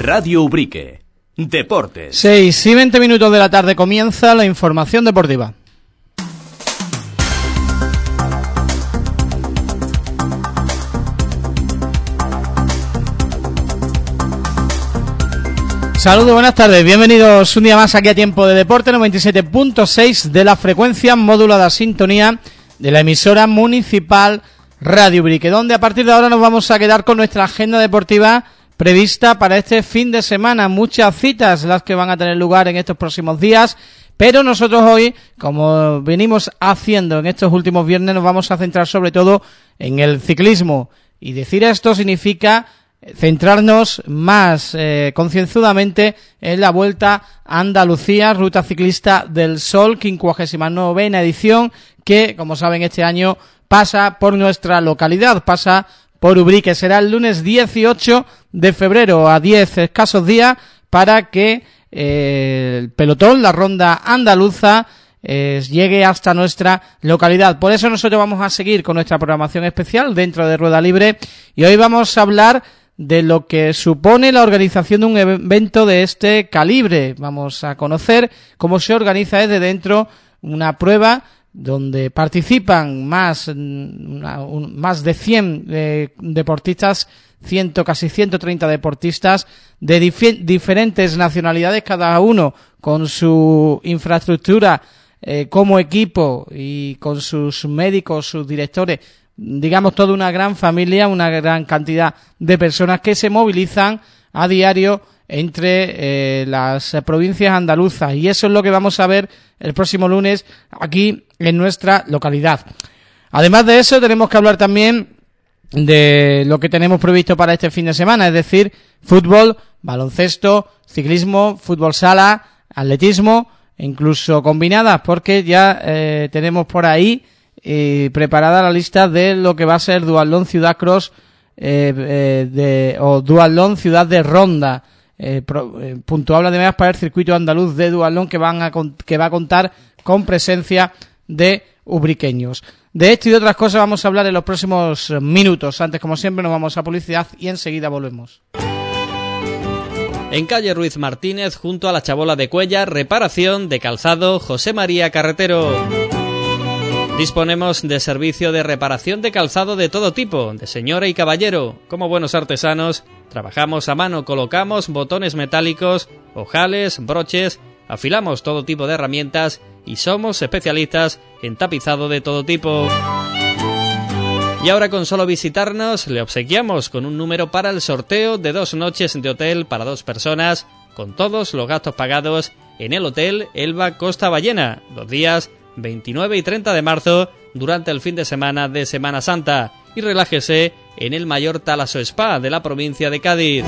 Radio Ubrique. Deportes. 6:20 de la tarde comienza la información deportiva. Saludos, buenas tardes, bienvenidos un día más aquí a Tiempo de Deporte, 97.6 de la frecuencia modulada sintonía de la emisora municipal Radio Ubrique, donde a partir de ahora nos vamos a quedar con nuestra agenda deportiva prevista para este fin de semana. Muchas citas las que van a tener lugar en estos próximos días, pero nosotros hoy, como venimos haciendo en estos últimos viernes, nos vamos a centrar sobre todo en el ciclismo. Y decir esto significa centrarnos más concienzudamente en la Vuelta a Andalucía, Ruta Ciclista del Sol, 59ª edición, que, como saben, este año pasa por nuestra localidad, pasa por Ubrique. Será el lunes 18 de febrero, a 10 escasos días, para que el pelotón, la ronda andaluza, llegue hasta nuestra localidad. Por eso nosotros vamos a seguir con nuestra programación especial dentro de Rueda Libre, y hoy vamos a hablar de lo que supone la organización de un evento de este calibre. Vamos a conocer cómo se organiza desde dentro una prueba donde participan más de 100 deportistas, casi 130 deportistas de diferentes nacionalidades, cada uno con su infraestructura como equipo y con sus médicos, sus directores, digamos toda una gran familia, una gran cantidad de personas que se movilizan a diario entre las provincias andaluzas, y eso es lo que vamos a ver el próximo lunes aquí en nuestra localidad. Además de eso, tenemos que hablar también de lo que tenemos previsto para este fin de semana, es decir, fútbol, baloncesto, ciclismo, fútbol sala, atletismo, e incluso combinadas, porque ya tenemos por ahí preparada la lista de lo que va a ser Duatlón Ciudad Cross o Duatlón Ciudad de Ronda, puntuable además para el circuito andaluz de duatlón que va a contar con presencia de ubriqueños. De esto y de otras cosas vamos a hablar en los próximos minutos. Antes, como siempre, nos vamos a publicidad y enseguida volvemos. En calle Ruiz Martínez, junto a la Chabola de Cuéllar, reparación de calzado José María Carretero. Disponemos de servicio de reparación de calzado de todo tipo, de señora y caballero. Como buenos artesanos, trabajamos a mano, colocamos botones metálicos, ojales, broches, afilamos todo tipo de herramientas y somos especialistas en tapizado de todo tipo. Y ahora, con solo visitarnos, le obsequiamos con un número para el sorteo de 2 noches de hotel para 2 personas, con todos los gastos pagados en el Hotel Elba Costa Ballena, 2 días 29 y 30 de marzo, durante el fin de semana de Semana Santa, y relájese en el Mayor Talaso Spa de la provincia de Cádiz.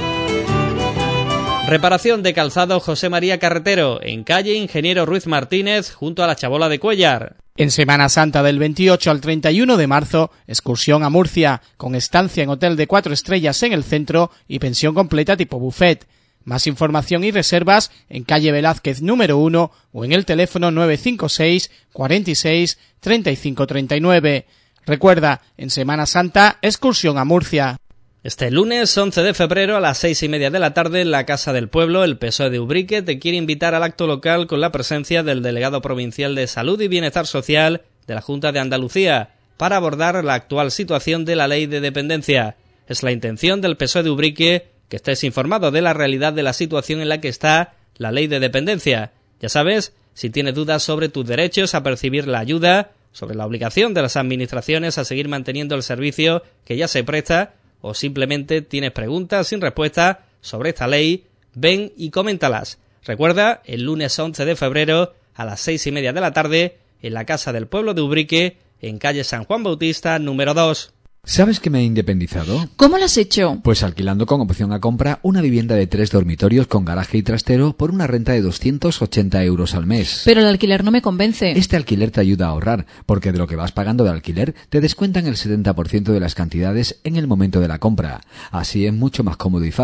Reparación de calzado José María Carretero, en calle Ingeniero Ruiz Martínez, junto a la Chabola de Cuéllar. En Semana Santa, del 28 al 31 de marzo, excursión a Murcia, con estancia en hotel de 4 estrellas en el centro y pensión completa tipo buffet. Más información y reservas en calle Velázquez número 1 o en el teléfono 956 46 35 39. Recuerda, en Semana Santa, excursión a Murcia. Este lunes 11 de febrero a las 6:30 de la tarde, en la Casa del Pueblo, el PSOE de Ubrique te quiere invitar al acto local con la presencia del delegado provincial de Salud y Bienestar Social de la Junta de Andalucía para abordar la actual situación de la Ley de Dependencia. Es la intención del PSOE de Ubrique que estés informado de la realidad de la situación en la que está la Ley de Dependencia. Ya sabes, si tienes dudas sobre tus derechos a percibir la ayuda, sobre la obligación de las administraciones a seguir manteniendo el servicio que ya se presta, o simplemente tienes preguntas sin respuesta sobre esta ley, ven y coméntalas. Recuerda, el lunes 11 de febrero a las 6:30 de la tarde en la Casa del Pueblo de Ubrique, en calle San Juan Bautista, número 2. ¿Sabes que me he independizado? ¿Cómo lo has hecho? Pues alquilando con opción a compra una vivienda de 3 dormitorios con garaje y trastero por una renta de 280 euros al mes. Pero el alquiler no me convence. Este alquiler te ayuda a ahorrar, porque de lo que vas pagando de alquiler te descuentan el 70% de las cantidades en el momento de la compra. Así es mucho más cómodo y fácil.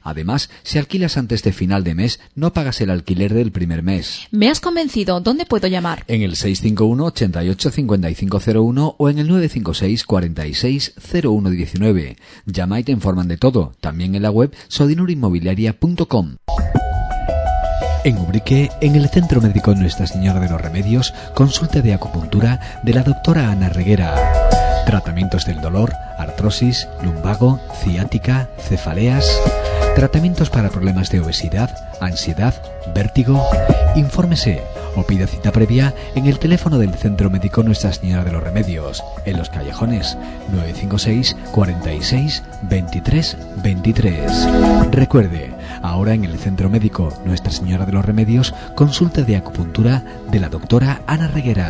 Además, si alquilas antes de final de mes, no pagas el alquiler del primer mes. Me has convencido. ¿Dónde puedo llamar? En el 651 88 5501 o en el 956 46 0119. Llama y te informan de todo. También en la web sodinurinmobiliaria.com. En Ubrique, en el Centro Médico Nuestra Señora de los Remedios, consulta de acupuntura de la doctora Ana Reguera. Tratamientos del dolor, artrosis, lumbago, ciática, cefaleas. Tratamientos para problemas de obesidad, ansiedad, vértigo. Infórmese o pida cita previa en el teléfono del Centro Médico Nuestra Señora de los Remedios, en Los Callejones, 956 46 23 23. Recuerde, ahora en el Centro Médico Nuestra Señora de los Remedios, consulta de acupuntura de la doctora Ana Reguera.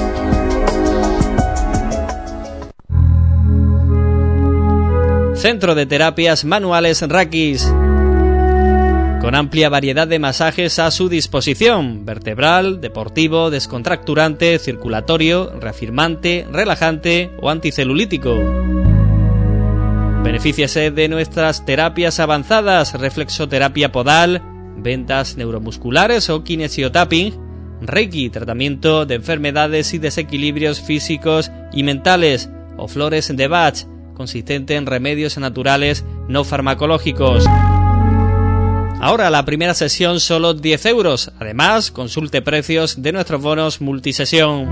Centro de Terapias Manuales Rakis, con amplia variedad de masajes a su disposición: vertebral, deportivo, descontracturante, circulatorio, reafirmante, relajante o anticelulítico. Benefíciese de nuestras terapias avanzadas: reflexoterapia podal, vendas neuromusculares o kinesiotapping, Reiki, tratamiento de enfermedades y desequilibrios físicos y mentales, o flores de Bach, consistente en remedios naturales no farmacológicos. Ahora la primera sesión solo 10 euros. Además, consulte precios de nuestros bonos multisesión.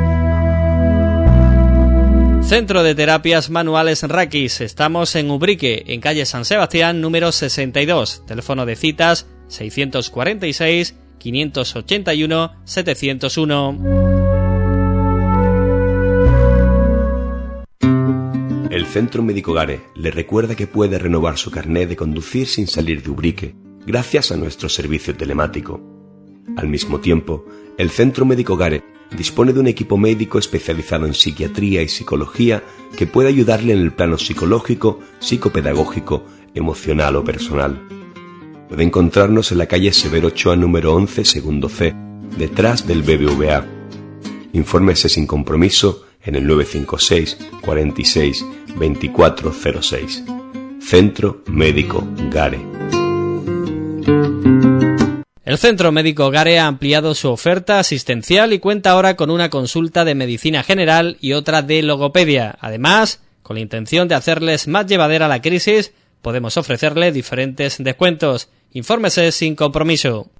Centro de Terapias Manuales Rakis. Estamos en Ubrique, en calle San Sebastián, número 62. Teléfono de citas 646 581 701. El Centro Médico Gare le recuerda que puede renovar su carné de conducir sin salir de Ubrique, gracias a nuestro servicio telemático. Al mismo tiempo, el Centro Médico Gare dispone de un equipo médico especializado en psiquiatría y psicología que puede ayudarle en el plano psicológico, psicopedagógico, emocional o personal. Puede encontrarnos en la calle Severo Ochoa número 11, segundo C, detrás del BBVA. Infórmese sin compromiso en el 956 46 2406. Centro Médico Gare. El Centro Médico Gare ha ampliado su oferta asistencial y cuenta ahora con una consulta de medicina general y otra de logopedia. Además, con la intención de hacerles más llevadera la crisis, podemos ofrecerle diferentes descuentos. Infórmese sin compromiso.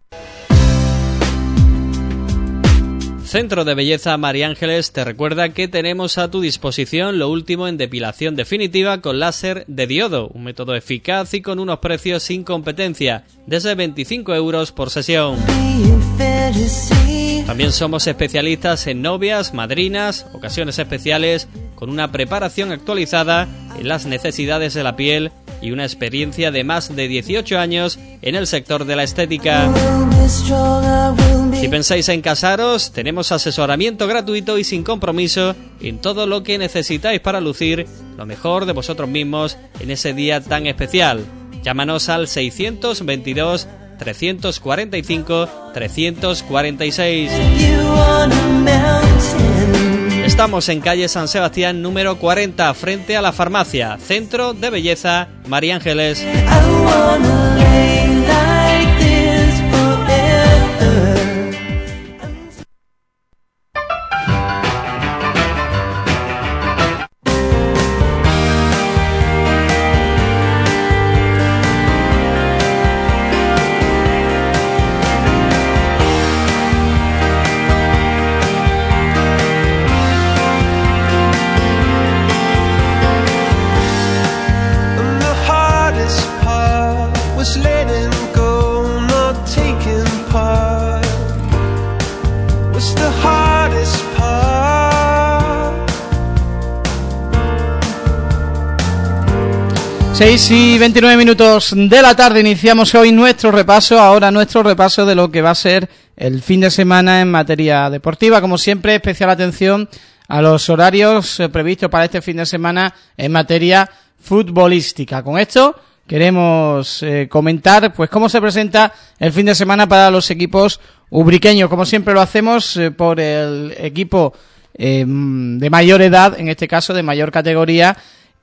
Centro de Belleza María Ángeles te recuerda que tenemos a tu disposición lo último en depilación definitiva con láser de diodo, un método eficaz y con unos precios sin competencia, desde 25 euros por sesión. También somos especialistas en novias, madrinas, ocasiones especiales, con una preparación actualizada en las necesidades de la piel y una experiencia de más de 18 años en el sector de la estética. Si pensáis en casaros, tenemos asesoramiento gratuito y sin compromiso en todo lo que necesitáis para lucir lo mejor de vosotros mismos en ese día tan especial. Llámanos al 622 345 346. Estamos en calle San Sebastián número 40, frente a la farmacia. Centro de Belleza María Ángeles. Seis y 29 minutos de la tarde, iniciamos hoy nuestro repaso de lo que va a ser el fin de semana en materia deportiva. Como siempre, especial atención a los horarios previstos para este fin de semana en materia futbolística. Con esto queremos comentar pues cómo se presenta el fin de semana para los equipos ubriqueños. Como siempre lo hacemos por el equipo de mayor edad, en este caso de mayor categoría,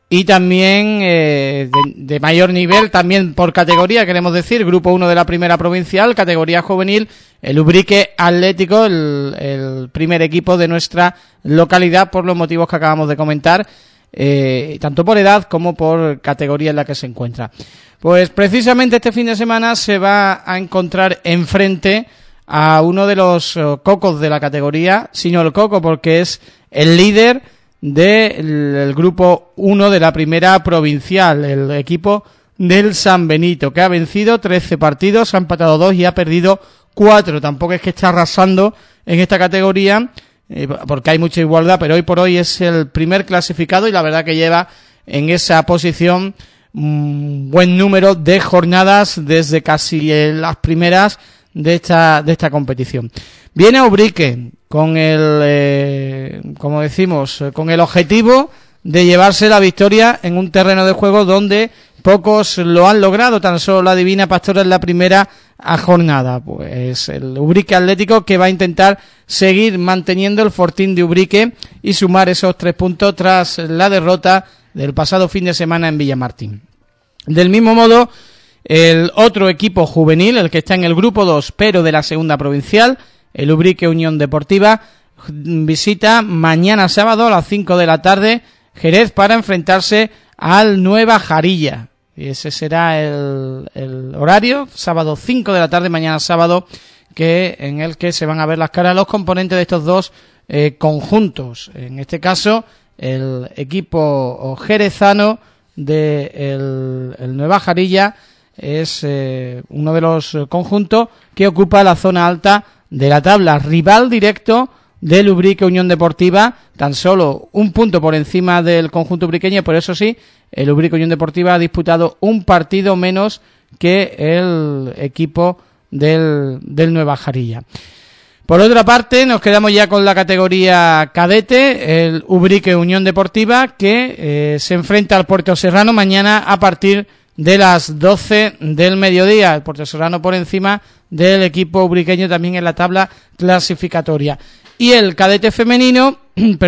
y también de mayor nivel, también por categoría, queremos decir, Grupo 1 de la Primera Provincial, categoría juvenil, el Ubrique Atlético, el primer equipo de nuestra localidad, por los motivos que acabamos de comentar, tanto por edad como por categoría en la que se encuentra. Pues precisamente este fin de semana se va a encontrar enfrente a uno de los cocos de la categoría, sino el coco porque es el líder del Grupo 1 de la Primera Provincial, el equipo del San Benito, que ha vencido 13 partidos, ha empatado 2 y ha perdido 4. Tampoco es que esté arrasando en esta categoría, porque hay mucha igualdad, pero hoy por hoy es el primer clasificado y la verdad que lleva en esa posición un buen número de jornadas desde casi las primeras de esta competición. Viene Ubrique con como decimos, con el objetivo de llevarse la victoria en un terreno de juego donde pocos lo han logrado, tan solo la Divina Pastora en la primera jornada. Pues el Ubrique Atlético, que va a intentar seguir manteniendo el fortín de Ubrique y sumar esos 3 puntos tras la derrota del pasado fin de semana en Villamartín. Del mismo modo, el otro equipo juvenil, el que está en el grupo 2, pero de la segunda provincial, el Ubrique Unión Deportiva, visita mañana sábado a las 5 de la tarde Jerez para enfrentarse al Nueva Jarilla. Y ese será el horario, sábado 5 de la tarde, mañana sábado, en el que se van a ver las caras los componentes de estos dos conjuntos. En este caso, el equipo jerezano de el Nueva Jarilla es uno de los conjuntos que ocupa la zona alta de la tabla, rival directo del Ubrique Unión Deportiva, tan solo un punto por encima del conjunto ubriqueño, por eso sí, el Ubrique Unión Deportiva ha disputado un partido menos que el equipo del Nueva Jarilla. Por otra parte, nos quedamos ya con la categoría cadete, el Ubrique Unión Deportiva, que se enfrenta al Puerto Serrano mañana a partir de las 12 del mediodía. El Puerto Serrano por encima del equipo ubriqueño también en la tabla clasificatoria. Y el cadete femenino,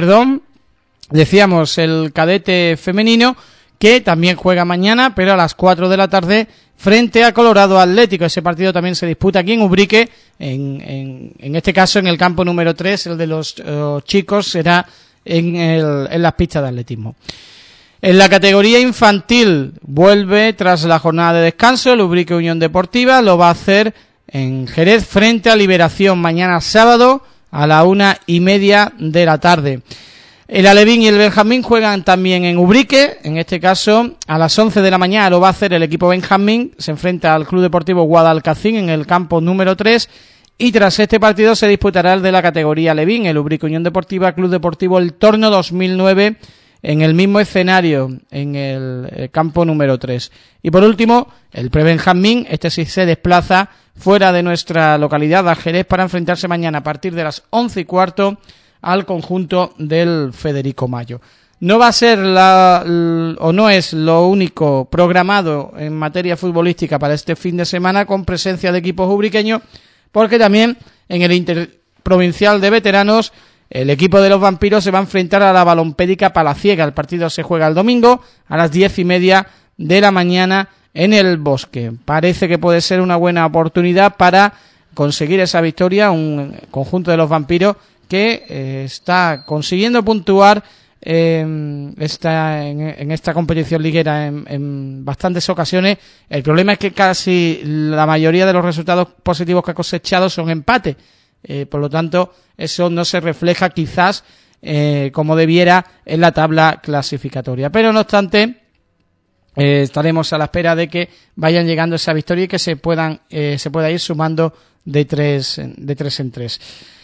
decíamos el cadete femenino, que también juega mañana, pero a las 4 de la tarde, frente a Colorado Atlético. Ese partido también se disputa aquí en Ubrique, en este caso en el campo número 3, el de los chicos será en las pistas de atletismo. En la categoría infantil vuelve tras la jornada de descanso el Ubrique Unión Deportiva, lo va a hacer en Jerez frente a Liberación mañana sábado a la 1:30 de la tarde. El Alevín y el Benjamín juegan también en Ubrique, en este caso a las 11 de la mañana lo va a hacer el equipo Benjamín, se enfrenta al Club Deportivo Guadalcacín en el campo número 3 y tras este partido se disputará el de la categoría Alevín, el Ubrique Unión Deportiva, Club Deportivo El Torno 2009 en el mismo escenario, en el campo número 3. Y por último, el Prebenjamín, este sí se desplaza fuera de nuestra localidad, a Jerez, para enfrentarse mañana a partir de las 11:15 al conjunto del Federico Mayo. No va a ser o no es lo único programado en materia futbolística para este fin de semana con presencia de equipos ubriqueños, porque también en el interprovincial de veteranos el equipo de los vampiros se va a enfrentar a la Balompédica Palaciega. El partido se juega el domingo a las 10:30 de la mañana en el Bosque. Parece que puede ser una buena oportunidad para conseguir esa victoria, un conjunto de los vampiros que está consiguiendo puntuar en esta competición liguera en bastantes ocasiones. El problema es que casi la mayoría de los resultados positivos que ha cosechado son empates. Por lo tanto, eso no se refleja quizás como debiera en la tabla clasificatoria. Pero no obstante, estaremos a la espera de que vayan llegando esa victoria y que se pueda ir sumando de tres en tres.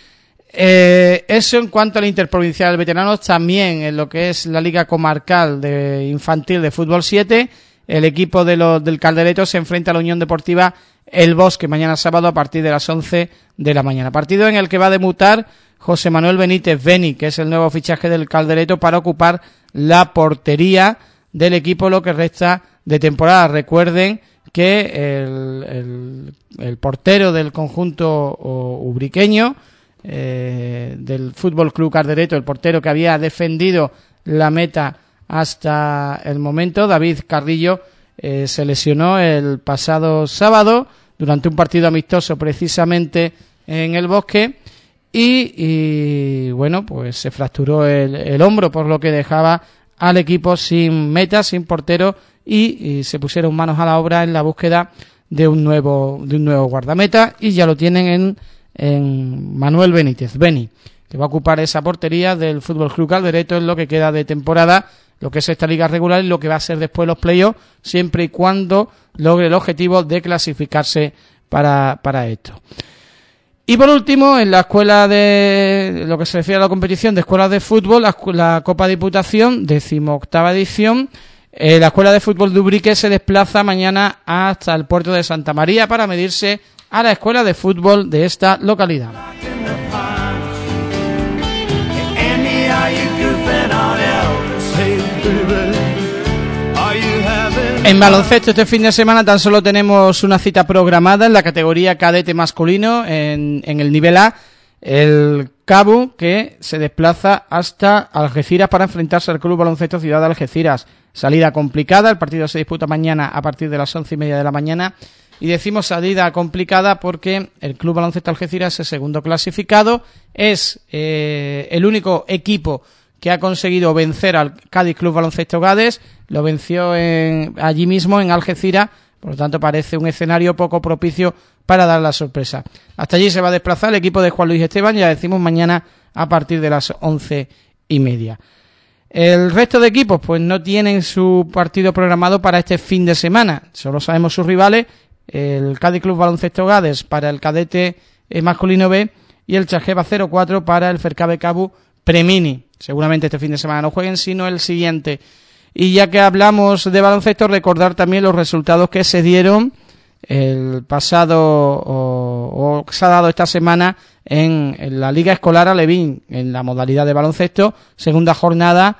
Eso en cuanto al interprovincial de veteranos. También en lo que es la Liga Comarcal de Infantil de Fútbol 7, el equipo del Caldereto se enfrenta a la Unión Deportiva El Bosque mañana sábado a partir de las 11 de la mañana. Partido en el que va a debutar José Manuel Benítez Beni, que es el nuevo fichaje del Caldereto para ocupar la portería del equipo lo que resta de temporada. Recuerden que el portero del conjunto ubriqueño, del Fútbol Club Caldereto, el portero que había defendido la meta hasta el momento. David Carrillo se lesionó el pasado sábado durante un partido amistoso precisamente en el Bosque y bueno, pues se fracturó el hombro, por lo que dejaba al equipo sin meta, sin portero y se pusieron manos a la obra en la búsqueda de un nuevo guardameta y ya lo tienen en Manuel Benítez, Beni, que va a ocupar esa portería del Fútbol Club Caldereta en lo que queda de temporada, lo que es esta liga regular y lo que va a ser después los playoffs, siempre y cuando logre el objetivo de clasificarse para esto. Y por último, en la escuela de lo que se refiere a la competición de escuelas de fútbol, la Copa Diputación, 18ª edición, la escuela de fútbol de Ubrique se desplaza mañana hasta el puerto de Santa María para medirse a la escuela de fútbol de esta localidad. En baloncesto este fin de semana tan solo tenemos una cita programada en la categoría cadete masculino en el nivel A, el Cabo, que se desplaza hasta Algeciras para enfrentarse al Club Baloncesto Ciudad de Algeciras. Salida complicada, el partido se disputa mañana a partir de las 11:30 de la mañana y decimos salida complicada porque el Club Baloncesto Algeciras es el segundo clasificado, es el único equipo que ha conseguido vencer al Cádiz Club Baloncesto Gades, lo venció allí mismo en Algeciras, por lo tanto parece un escenario poco propicio para dar la sorpresa. Hasta allí se va a desplazar el equipo de Juan Luis Esteban, ya decimos mañana a partir de las 11:30. El resto de equipos pues no tienen su partido programado para este fin de semana, solo sabemos sus rivales, el Cádiz Club Baloncesto Gades para el cadete masculino B y el Chajeva 04 para el Fercabe Cabu Premini. Seguramente este fin de semana no jueguen, sino el siguiente. Y ya que hablamos de baloncesto, recordar también los resultados que se dieron el pasado o se ha dado esta semana en la Liga Escolar Alevín, en la modalidad de baloncesto, segunda jornada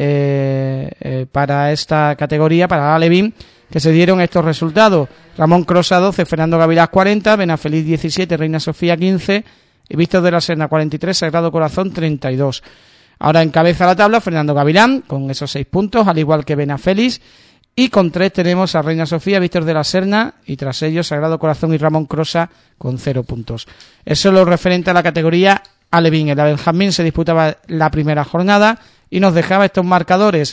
para esta categoría, para Alevín, que se dieron estos resultados. Ramón Crosa 12, Fernando Gavilás 40, Benafeliz 17, Reina Sofía 15 y Víctor de la Serna 43, Sagrado Corazón 32. Ahora encabeza la tabla Fernando Gavilán con esos 6 puntos, al igual que Benafeliz, y con 3 tenemos a Reina Sofía, Víctor de la Serna y tras ellos Sagrado Corazón y Ramón Crosa con 0 puntos. Eso es lo referente a la categoría Alevín. En la Benjamín se disputaba la primera jornada y nos dejaba estos marcadores: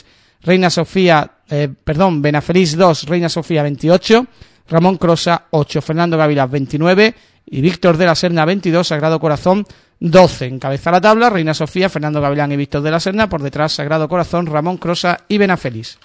Benafeliz 2, Reina Sofía 28, Ramón Crosa 8, Fernando Gavilás 29 y Víctor de la Serna 22, Sagrado Corazón 12. Encabeza la tabla Reina Sofía, Fernando Gavilán y Víctor de la Serna, por detrás Sagrado Corazón, Ramón Crosa y Benafeliz.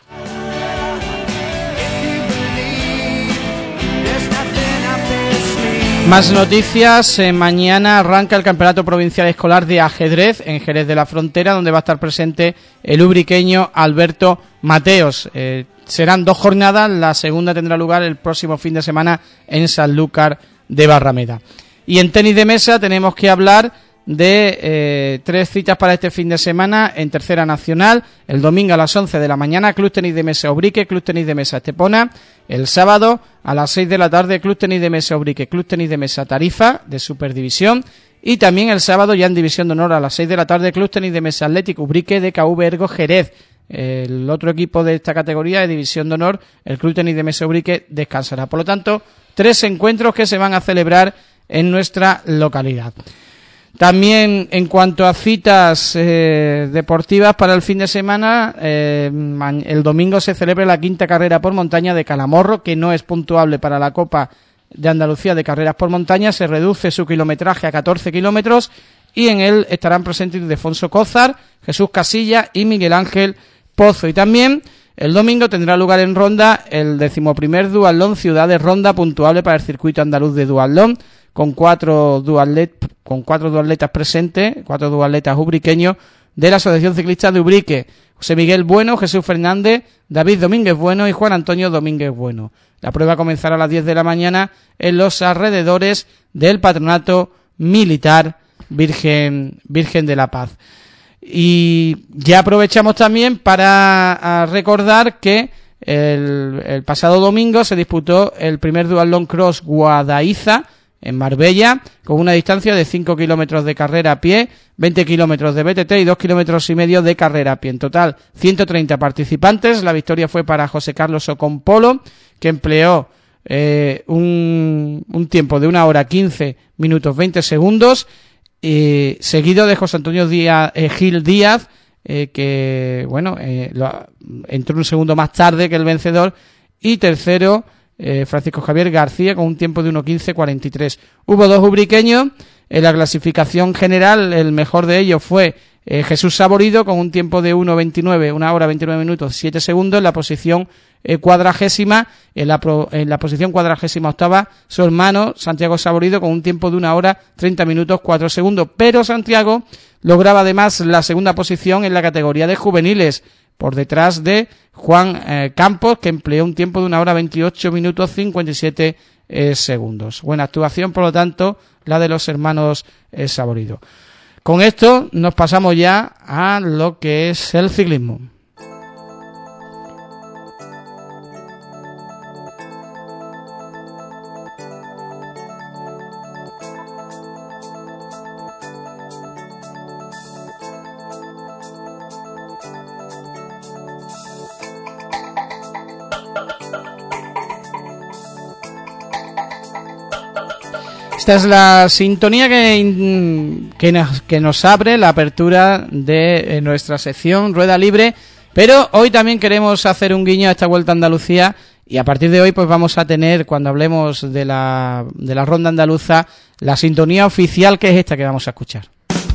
Más noticias. Mañana arranca el Campeonato Provincial Escolar de Ajedrez en Jerez de la Frontera, donde va a estar presente el ubriqueño Alberto Mateos. Serán 2 jornadas, la segunda tendrá lugar el próximo fin de semana en Sanlúcar de Barrameda. Y en tenis de mesa tenemos que hablar de 3 citas para este fin de semana en Tercera Nacional. El domingo a las 11 de la mañana, Club Tenis de Mesa Ubrique, Club Tenis de Mesa Estepona. El sábado a las 6 de la tarde, Club Tenis de Mesa Ubrique, Club Tenis de Mesa Tarifa de Superdivisión. Y también el sábado, ya en División de Honor, a las 6 de la tarde, Club Tenis de Mesa Atlético Ubrique de KV Ergo Jerez. El otro equipo de esta categoría de División de Honor, el Club Tenis de Mesa Ubrique, descansará. Por lo tanto, 3 encuentros que se van a celebrar en nuestra localidad. También en cuanto a citas deportivas para el fin de semana, el domingo se celebra la 5ª carrera por montaña de Calamorro, que no es puntuable para la Copa de Andalucía de Carreras por Montaña. Se reduce su kilometraje a 14 kilómetros y en él estarán presentes Ildefonso Cózar, Jesús Casilla y Miguel Ángel Pozo. Y también el domingo tendrá lugar en Ronda el 11º Duatlón Ciudad de Ronda, puntuable para el circuito andaluz de duatlón, con 4 duatletas presentes, 4 duatletas ubriqueños de la Asociación Ciclista de Ubrique: José Miguel Bueno, Jesús Fernández, David Domínguez Bueno y Juan Antonio Domínguez Bueno. La prueba comenzará a las 10 de la mañana en los alrededores del Patronato Militar Virgen de la Paz. Y ya aprovechamos también para recordar que el pasado domingo se disputó el primer Duatlón Cross Guadaiza en Marbella, con una distancia de 5 kilómetros de carrera a pie, 20 kilómetros de BTT y 2,5 kilómetros de carrera a pie. En total, 130 participantes. La victoria fue para José Carlos Ocompolo, que empleó un tiempo de 1 hora 15 minutos 20 segundos, seguido de José Antonio Gil Díaz, que entró un segundo más tarde que el vencedor, y tercero Francisco Javier García con un tiempo de 1:15:43. Hubo 2 ubriqueños en la clasificación general. El mejor de ellos fue Jesús Saborido con un tiempo de 1:29, 1 hora 29 minutos 7 segundos en la posición cuadragésima. En la posición 48ª su hermano Santiago Saborido con un tiempo de 1 hora 30 minutos 4 segundos, pero Santiago lograba además la segunda posición en la categoría de juveniles, por detrás de Juan Campos, que empleó un tiempo de 1 hora 28 minutos 57 segundos. Buena actuación, por lo tanto, la de los hermanos Saborido. Con esto nos pasamos ya a lo que es el ciclismo. Esta es la sintonía que nos abre la apertura de nuestra sección Rueda Libre, pero hoy también queremos hacer un guiño a esta Vuelta a Andalucía, y a partir de hoy pues vamos a tener, cuando hablemos de la ronda andaluza, la sintonía oficial, que es esta que vamos a escuchar.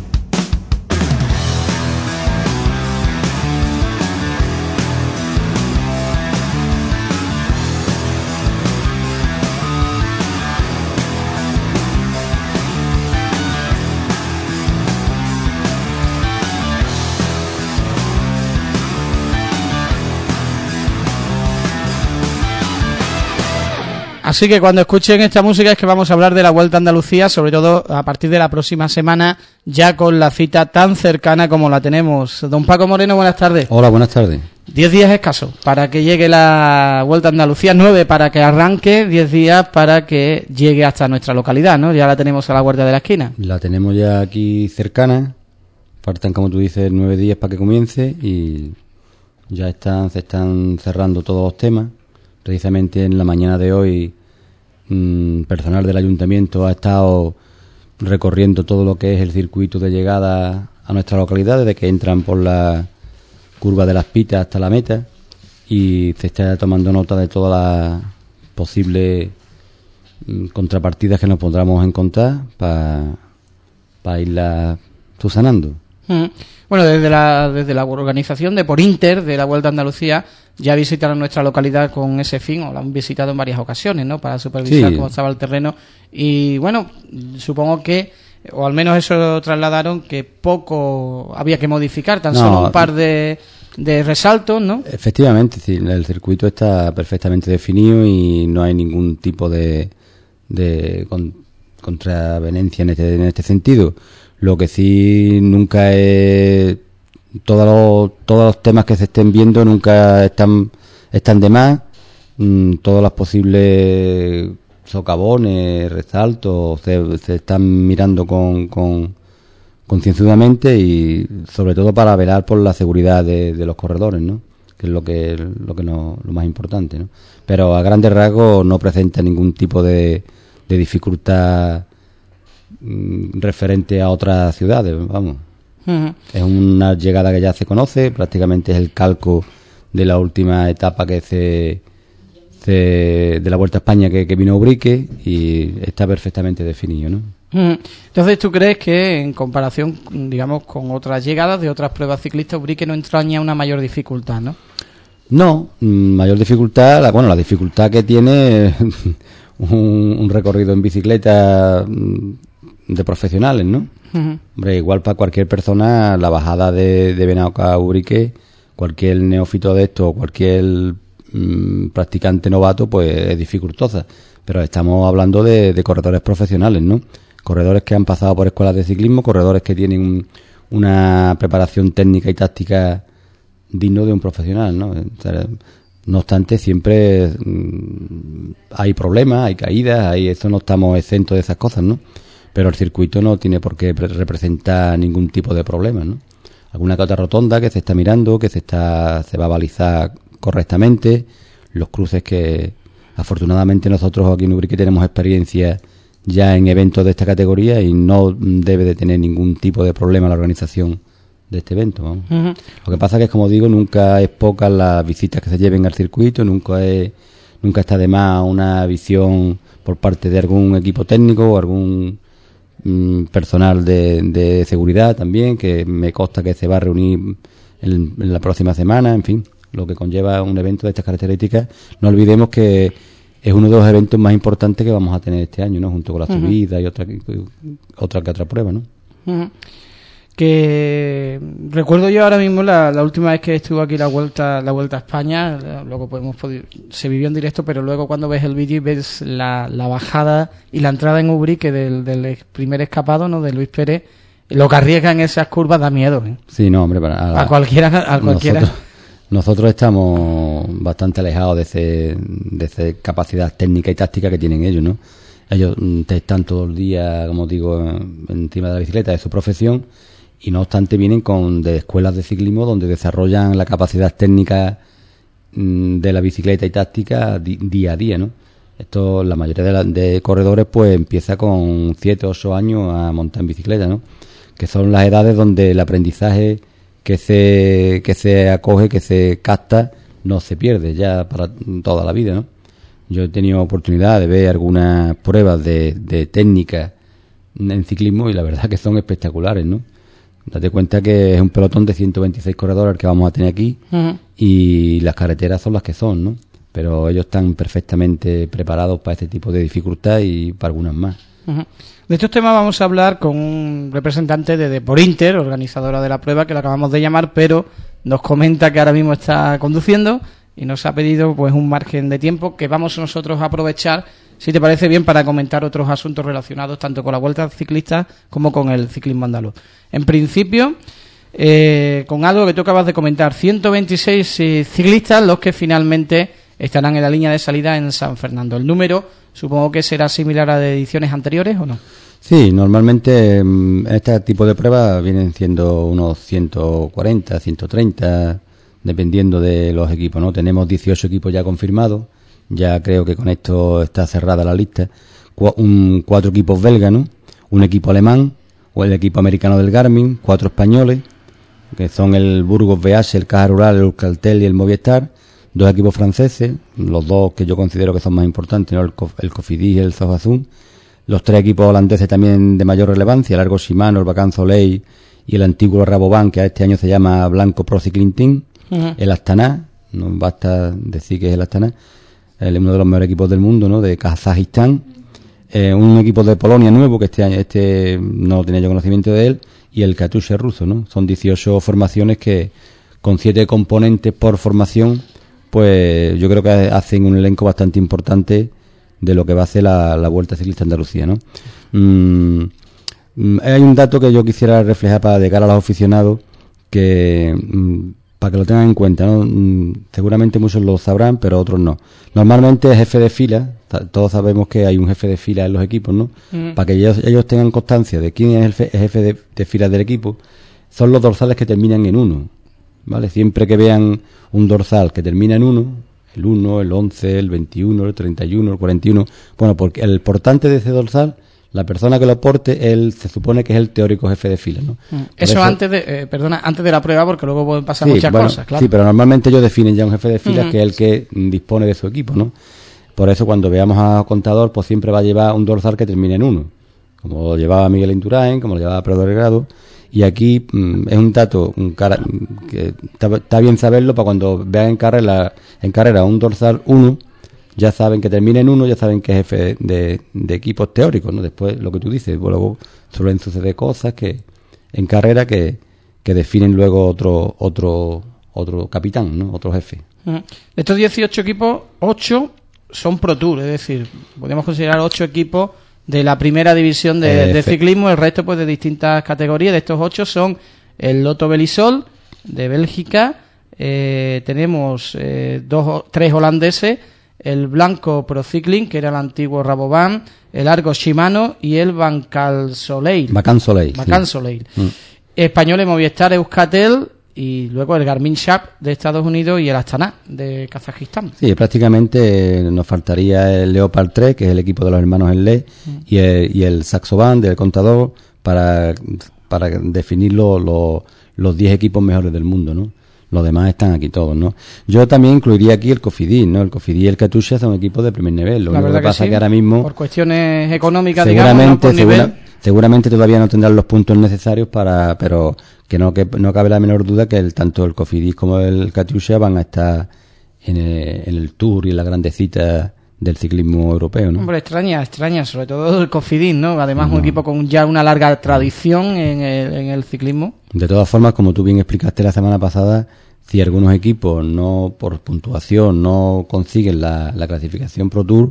Así que cuando escuchen esta música es que vamos a hablar de la Vuelta a Andalucía, sobre todo a partir de la próxima semana, ya con la cita tan cercana como la tenemos. Don Paco Moreno, buenas tardes. Hola, buenas tardes. 10 días escasos para que llegue la Vuelta a Andalucía, 9 para que arranque, 10 días para que llegue hasta nuestra localidad, ¿no? Ya la tenemos a la vuelta de la esquina. La tenemos ya aquí cercana, faltan, como tú dices, 9 días para que comience, y ya se están cerrando todos los temas. Precisamente en la mañana de hoy, personal del ayuntamiento ha estado recorriendo todo lo que es el circuito de llegada a nuestra localidad, desde que entran por la curva de las Pitas hasta la meta, y se está tomando nota de todas las posibles contrapartidas que nos podamos encontrar para irlas subsanando. Bueno, desde la organización de Por Inter de la Vuelta a Andalucía ya visitaron nuestra localidad con ese fin, o la han visitado en varias ocasiones, ¿no?, para supervisar cómo estaba el terreno. Y bueno, supongo que, o al menos eso trasladaron, que poco había que modificar, solo un par de resaltos, ¿no? Efectivamente, sí, el circuito está perfectamente definido y no hay ningún tipo de contravenencia en este sentido. Lo que sí nunca es... Todos los temas que se estén viendo nunca están de más. Todos los posibles socavones, resaltos, se están mirando concienzudamente, y sobre todo para velar por la seguridad de los corredores, ¿no?, que es lo más importante, ¿no? Pero a grandes rasgos no presenta ningún tipo de dificultad referente a otras ciudades, vamos. Es una llegada que ya se conoce, prácticamente es el calco de la última etapa de la Vuelta a España que vino a Ubrique, y está perfectamente definido, ¿no? Entonces, ¿tú crees que en comparación, digamos, con otras llegadas de otras pruebas ciclistas, Ubrique no entraña una mayor dificultad, no? No, mayor dificultad, la dificultad que tiene un recorrido en bicicleta de profesionales, ¿no? Hombre, igual para cualquier persona, la bajada de Benauca a Ubrique, cualquier neófito de esto, cualquier practicante novato, pues es dificultosa. Pero estamos hablando de corredores profesionales, ¿no? Corredores que han pasado por escuelas de ciclismo, corredores que tienen una preparación técnica y táctica digno de un profesional, ¿no? O sea, No obstante, siempre hay problemas, hay caídas, eso no estamos exentos de esas cosas, ¿no? Pero el circuito no tiene por qué representar ningún tipo de problema, ¿no? Alguna que otra rotonda que se está mirando, que se va a balizar correctamente, los cruces que afortunadamente nosotros aquí en Ubrique tenemos experiencia ya en eventos de esta categoría y no debe de tener ningún tipo de problema la organización de este evento, vamos. Uh-huh. Lo que pasa que es, como digo, nunca es pocas las visitas que se lleven al circuito, nunca está de más una visión por parte de algún equipo técnico o algún personal de seguridad también, que me consta que se va a reunir en la próxima semana, en fin, lo que conlleva un evento de estas características. No olvidemos que es uno de los eventos más importantes que vamos a tener este año, ¿no? Junto con la subida y otra prueba, ¿no? Uh-huh. Que recuerdo yo ahora mismo la última vez que estuvo aquí la vuelta a España, luego se vivió en directo, pero luego cuando ves el vídeo y ves la bajada y la entrada en Ubrique del primer escapado, ¿no?, de Luis Pérez, lo que arriesga en esas curvas da miedo, ¿eh? Sí, no, hombre, a cualquiera. Nosotros estamos bastante alejados de esa capacidad técnica y táctica que tienen ellos, ¿no? Ellos están todo el día, como digo, encima de la bicicleta, de su profesión, y no obstante vienen de escuelas de ciclismo donde desarrollan la capacidad técnica de la bicicleta y táctica día a día, ¿no? Esto, la mayoría de corredores pues empieza con 7 o 8 años a montar en bicicleta, ¿no? Que son las edades donde el aprendizaje que se acoge, que se capta, no se pierde ya para toda la vida, ¿no? Yo he tenido oportunidad de ver algunas pruebas de técnica en ciclismo y la verdad que son espectaculares, ¿no? Date cuenta que es un pelotón de 126 corredores que vamos a tener aquí, uh-huh, y las carreteras son las que son, ¿no? Pero ellos están perfectamente preparados para este tipo de dificultad y para algunas más. Uh-huh. De estos temas vamos a hablar con un representante de Deporinter, organizadora de la prueba, que la acabamos de llamar, pero nos comenta que ahora mismo está conduciendo y nos ha pedido pues un margen de tiempo que vamos nosotros a aprovechar, si te parece bien, para comentar otros asuntos relacionados tanto con la Vuelta Ciclista como con el ciclismo andaluz. En principio, con algo que tú acabas de comentar, 126 ciclistas los que finalmente estarán en la línea de salida en San Fernando. El número supongo que será similar a de ediciones anteriores, ¿o no? Sí, normalmente en este tipo de pruebas vienen siendo unos 140, 130, dependiendo de los equipos, ¿no? Tenemos 18 equipos ya confirmados, ya creo que con esto está cerrada la lista. 4 equipos belgas, ¿no? Un equipo alemán, o el equipo americano del Garmin, 4 españoles, que son el Burgos BH, el Caja Rural, el Euskaltel y el Movistar, 2 equipos franceses, los 2 que yo considero que son más importantes, ¿no? El Cofidis y el Zofazun, los 3 equipos holandeses también de mayor relevancia, el Argo Shimano, el Vacan Soleil y el antiguo Rabobank, que este año se llama Blanco Pro Cycling Team, uh-huh, el Astana, no basta decir que es el Astana, uno de los mejores equipos del mundo, ¿no?, de Kazajistán, un equipo de Polonia nuevo, que este año no tenía yo conocimiento de él, y el Katusha ruso, ¿no? Son 18 formaciones que, con 7 componentes por formación, pues yo creo que hacen un elenco bastante importante de lo que va a ser la Vuelta Ciclista Andalucía, ¿no? Hay un dato que yo quisiera reflejar de cara a los aficionados, que para que lo tengan en cuenta, ¿no? Seguramente muchos lo sabrán, pero otros no. Normalmente el jefe de fila, todos sabemos que hay un jefe de fila en los equipos, ¿no? Para que ellos tengan constancia de quién es el jefe de fila del equipo, son los dorsales que terminan en 1, ¿vale? Siempre que vean un dorsal que termina en 1, el 1, el 11, el 21, el 31, el 41, bueno, porque el portante de ese dorsal, la persona que lo porte, él se supone que es el teórico jefe de fila, ¿no? Eso antes de la prueba, porque luego pueden pasar muchas cosas, claro. Sí, pero normalmente ellos definen ya un jefe de fila, que es el que dispone de su equipo, ¿no? Por eso cuando veamos a Contador, pues siempre va a llevar un dorsal que termine en 1, como lo llevaba Miguel Indurain, como lo llevaba Pedro Delgado. Y aquí es un dato que está bien saberlo para cuando vean en carrera un dorsal 1, ya saben que termina en 1, ya saben que es jefe de equipos teóricos, ¿no? Después, lo que tú dices, luego suelen suceder cosas que en carrera que definen luego otro capitán, ¿no? Otro jefe. De estos 18 equipos, 8 son Pro Tour, es decir, podemos considerar 8 equipos de la primera división de ciclismo, el resto pues de distintas categorías. De estos 8 son el Lotto Belisol de Bélgica, tenemos tres holandeses, el Blanco Pro Cycling, que era el antiguo Rabobank, el Argos Shimano y el Vacan Soleil. Sí. Españoles Movistar, Euskaltel y luego el Garmin Sharp de Estados Unidos y el Astana de Kazajistán. Sí, prácticamente nos faltaría el Leopard 3, que es el equipo de los hermanos Enlé, y el Saxo Bank del Contador para definir los 10 equipos mejores del mundo, ¿no? Los demás están aquí todos, ¿no? Yo también incluiría aquí el Cofidis, ¿no? El Cofidis y el Katusha son equipos de primer nivel. Lo único que pasa es que ahora mismo, por cuestiones económicas, digamos, no por nivel. Seguramente todavía no tendrán los puntos necesarios pero que no cabe la menor duda que tanto el Cofidis como el Katusha van a estar en el Tour y en la grande cita del ciclismo europeo, ¿no? Hombre, extraña, sobre todo el Cofidis, ¿no? Además, un equipo con ya una larga tradición en el ciclismo. De todas formas, como tú bien explicaste la semana pasada, si algunos equipos no por puntuación no consiguen la clasificación Pro Tour,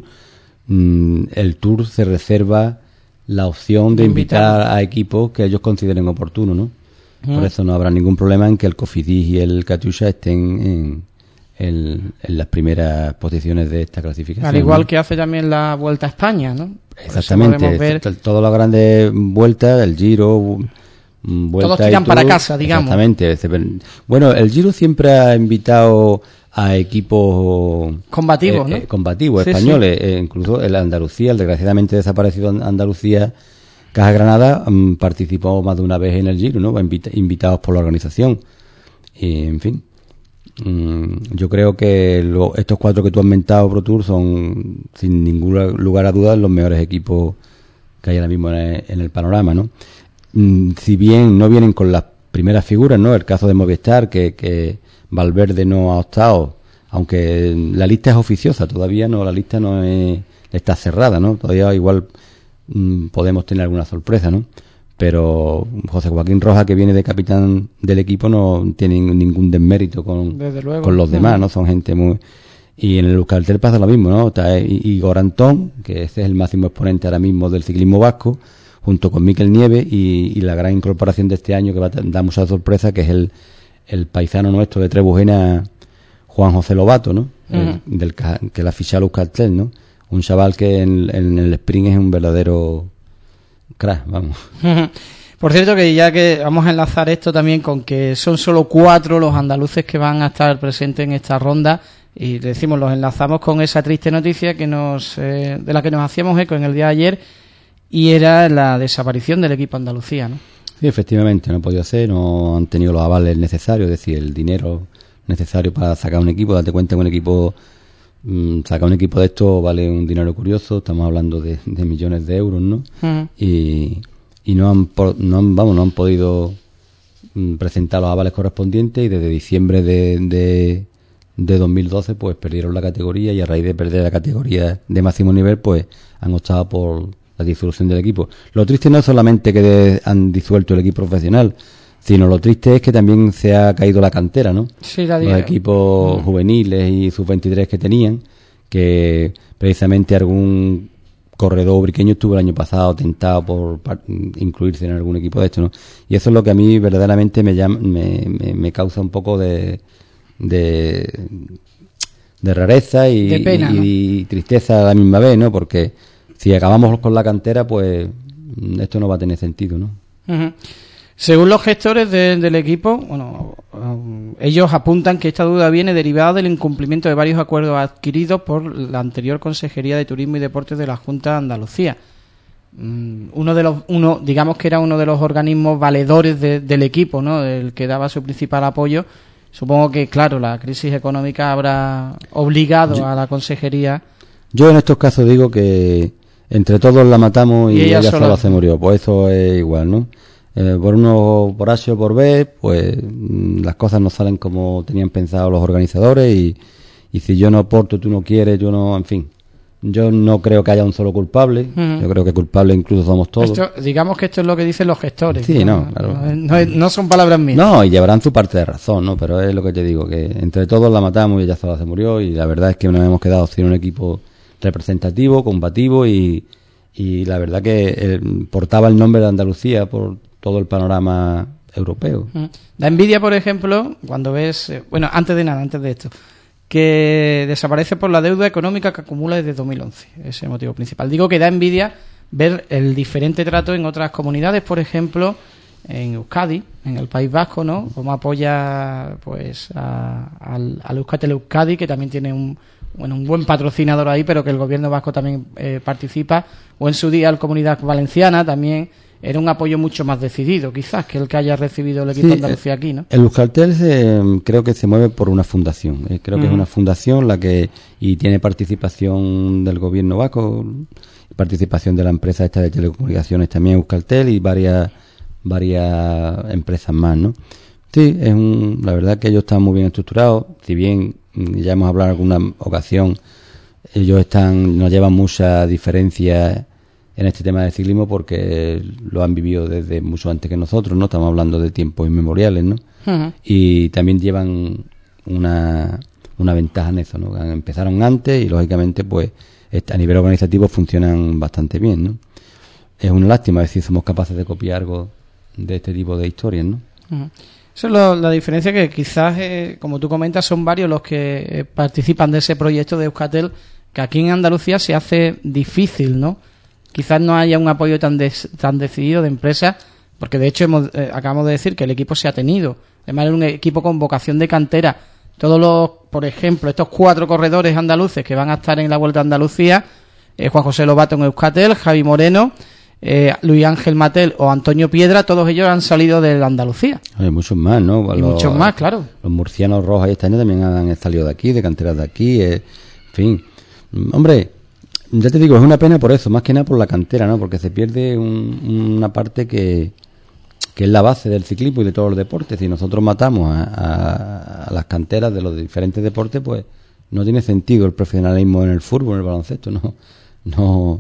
el Tour se reserva la opción de invitar a equipos que ellos consideren oportuno, ¿no? Por eso no habrá ningún problema en que el Cofidis y el Katusha estén en las primeras posiciones de esta clasificación. Al igual, ¿no?, que hace también la Vuelta a España, ¿no? Exactamente, todas las grandes vueltas, el Giro, Vuelta, todos tiran para casa, digamos. Exactamente. Bueno, el Giro siempre ha invitado a equipos combativos, ¿no? Combativos, sí, españoles, sí. Incluso el Andalucía, el desgraciadamente desaparecido Andalucía, Caja Granada, participó más de una vez en el Giro, ¿no? Invitados por la organización. Y, en fin, yo creo que estos 4 que tú has mentado, Pro Tour, son sin ningún lugar a dudas los mejores equipos que hay ahora mismo en el panorama, ¿no? Si bien no vienen con las primeras figuras, ¿no? El caso de Movistar, que Valverde no ha optado, aunque la lista es oficiosa, todavía no, la lista no está cerrada, ¿no? Todavía igual podemos tener alguna sorpresa, ¿no? Pero José Joaquín Rojas, que viene de capitán del equipo, no tiene ningún desmérito con los demás, ¿no? Son gente muy... Y en el Euskaltel pasa lo mismo, ¿no? Está Igor Antón, que ese es el máximo exponente ahora mismo del ciclismo vasco, junto con Mikel Nieve y la gran incorporación de este año que va a dar mucha sorpresa, que es el paisano nuestro de Trebujena, Juan José Lobato, ¿no? Que la ficha Euskaltel, ¿no? Un chaval que en el sprint es un verdadero crack, vamos. Por cierto, que ya que vamos a enlazar esto también con que son solo 4 los andaluces que van a estar presentes en esta ronda, y decimos, los enlazamos con esa triste noticia que de la que nos hacíamos eco en el día de ayer, y era la desaparición del equipo Andalucía, ¿no? Sí, efectivamente, no ha podido ser, no han tenido los avales necesarios, es decir, el dinero necesario para sacar un equipo. Date cuenta que un equipo, sacar un equipo de esto vale un dinero curioso, estamos hablando de millones de euros, ¿no? Y no han podido presentar los avales correspondientes, y desde diciembre de 2012 pues perdieron la categoría, y a raíz de perder la categoría de máximo nivel pues han optado por la disolución del equipo. Lo triste no es solamente que han disuelto el equipo profesional, sino lo triste es que también se ha caído la cantera, ¿no? Sí, los equipos juveniles y sub-23 que tenían, que precisamente algún corredor ubriqueño estuvo el año pasado tentado por incluirse en algún equipo de esto, ¿no? Y eso es lo que a mí verdaderamente me causa un poco de rareza y, de pena, y tristeza a la misma vez, ¿no? Porque si acabamos con la cantera, pues esto no va a tener sentido, ¿no? Según los gestores del equipo, bueno, ellos apuntan que esta duda viene derivada del incumplimiento de varios acuerdos adquiridos por la anterior Consejería de Turismo y Deportes de la Junta de Andalucía. Digamos que era uno de los organismos valedores del equipo, ¿no? El que daba su principal apoyo. Supongo que, claro, la crisis económica habrá obligado a la consejería. Yo en estos casos digo que entre todos la matamos y ella sola se murió. Pues eso es igual, ¿no? Por H o por B, pues las cosas no salen como tenían pensado los organizadores, y si yo no aporto, tú no quieres, yo no, en fin. Yo no creo que haya un solo culpable. Yo creo que culpables incluso somos todos. Digamos que esto es lo que dicen los gestores. Sí, ¿no? Claro. No son palabras mías. No, y llevarán su parte de razón, ¿no? Pero es lo que te digo, que entre todos la matamos y ella sola se murió, y la verdad es que nos hemos quedado sin un equipo representativo, combativo, y la verdad que portaba el nombre de Andalucía por todo el panorama europeos. Da envidia, por ejemplo, cuando ves, antes de esto, que desaparece por la deuda económica que acumula desde 2011. Ese es el motivo principal. Digo que da envidia ver el diferente trato en otras comunidades, por ejemplo, en Euskadi, en el País Vasco, ¿no? Cómo apoya pues al Euskaltel Euskadi, que también tiene un buen patrocinador ahí, pero que el gobierno vasco también participa, o en su día la Comunidad Valenciana también era un apoyo mucho más decidido, quizás, que el que haya recibido el equipo Andalucía aquí, ¿no? El Euskaltel creo que se mueve por una fundación. Creo que es una fundación y tiene participación del gobierno vasco, participación de la empresa esta de telecomunicaciones también, Euskaltel, y varias empresas más, ¿no? Sí, la verdad que ellos están muy bien estructurados, si bien ya hemos hablado en alguna ocasión, ellos nos llevan muchas diferencias en este tema del ciclismo porque lo han vivido desde mucho antes que nosotros, ¿no? Estamos hablando de tiempos inmemoriales, ¿no? Uh-huh. Y también llevan una ventaja en eso, ¿no? Empezaron antes y lógicamente pues a nivel organizativo funcionan bastante bien, ¿no? Es una lástima ver si somos capaces de copiar algo de este tipo de historias, ¿no? Uh-huh. Eso es la diferencia, que quizás, como tú comentas, son varios los que participan de ese proyecto de Euskaltel, que aquí en Andalucía se hace difícil, ¿no? Quizás no haya un apoyo tan decidido de empresas, porque de hecho acabamos de decir que el equipo se ha tenido. Además, es un equipo con vocación de cantera. Por ejemplo, estos 4 corredores andaluces que van a estar en la Vuelta a Andalucía, Juan José Lobato en Euskaltel, Javi Moreno, Luis Ángel Matel o Antonio Piedra, todos ellos han salido de Andalucía. Hay muchos más, ¿no? Muchos más, claro. Los murcianos rojos este año también han salido de aquí, de canteras de aquí, en fin. Hombre, ya te digo, es una pena por eso, más que nada por la cantera, ¿no? Porque se pierde una parte que es la base del ciclismo y de todos los deportes. Si nosotros matamos a las canteras de los diferentes deportes, pues no tiene sentido el profesionalismo en el fútbol, en el baloncesto, no,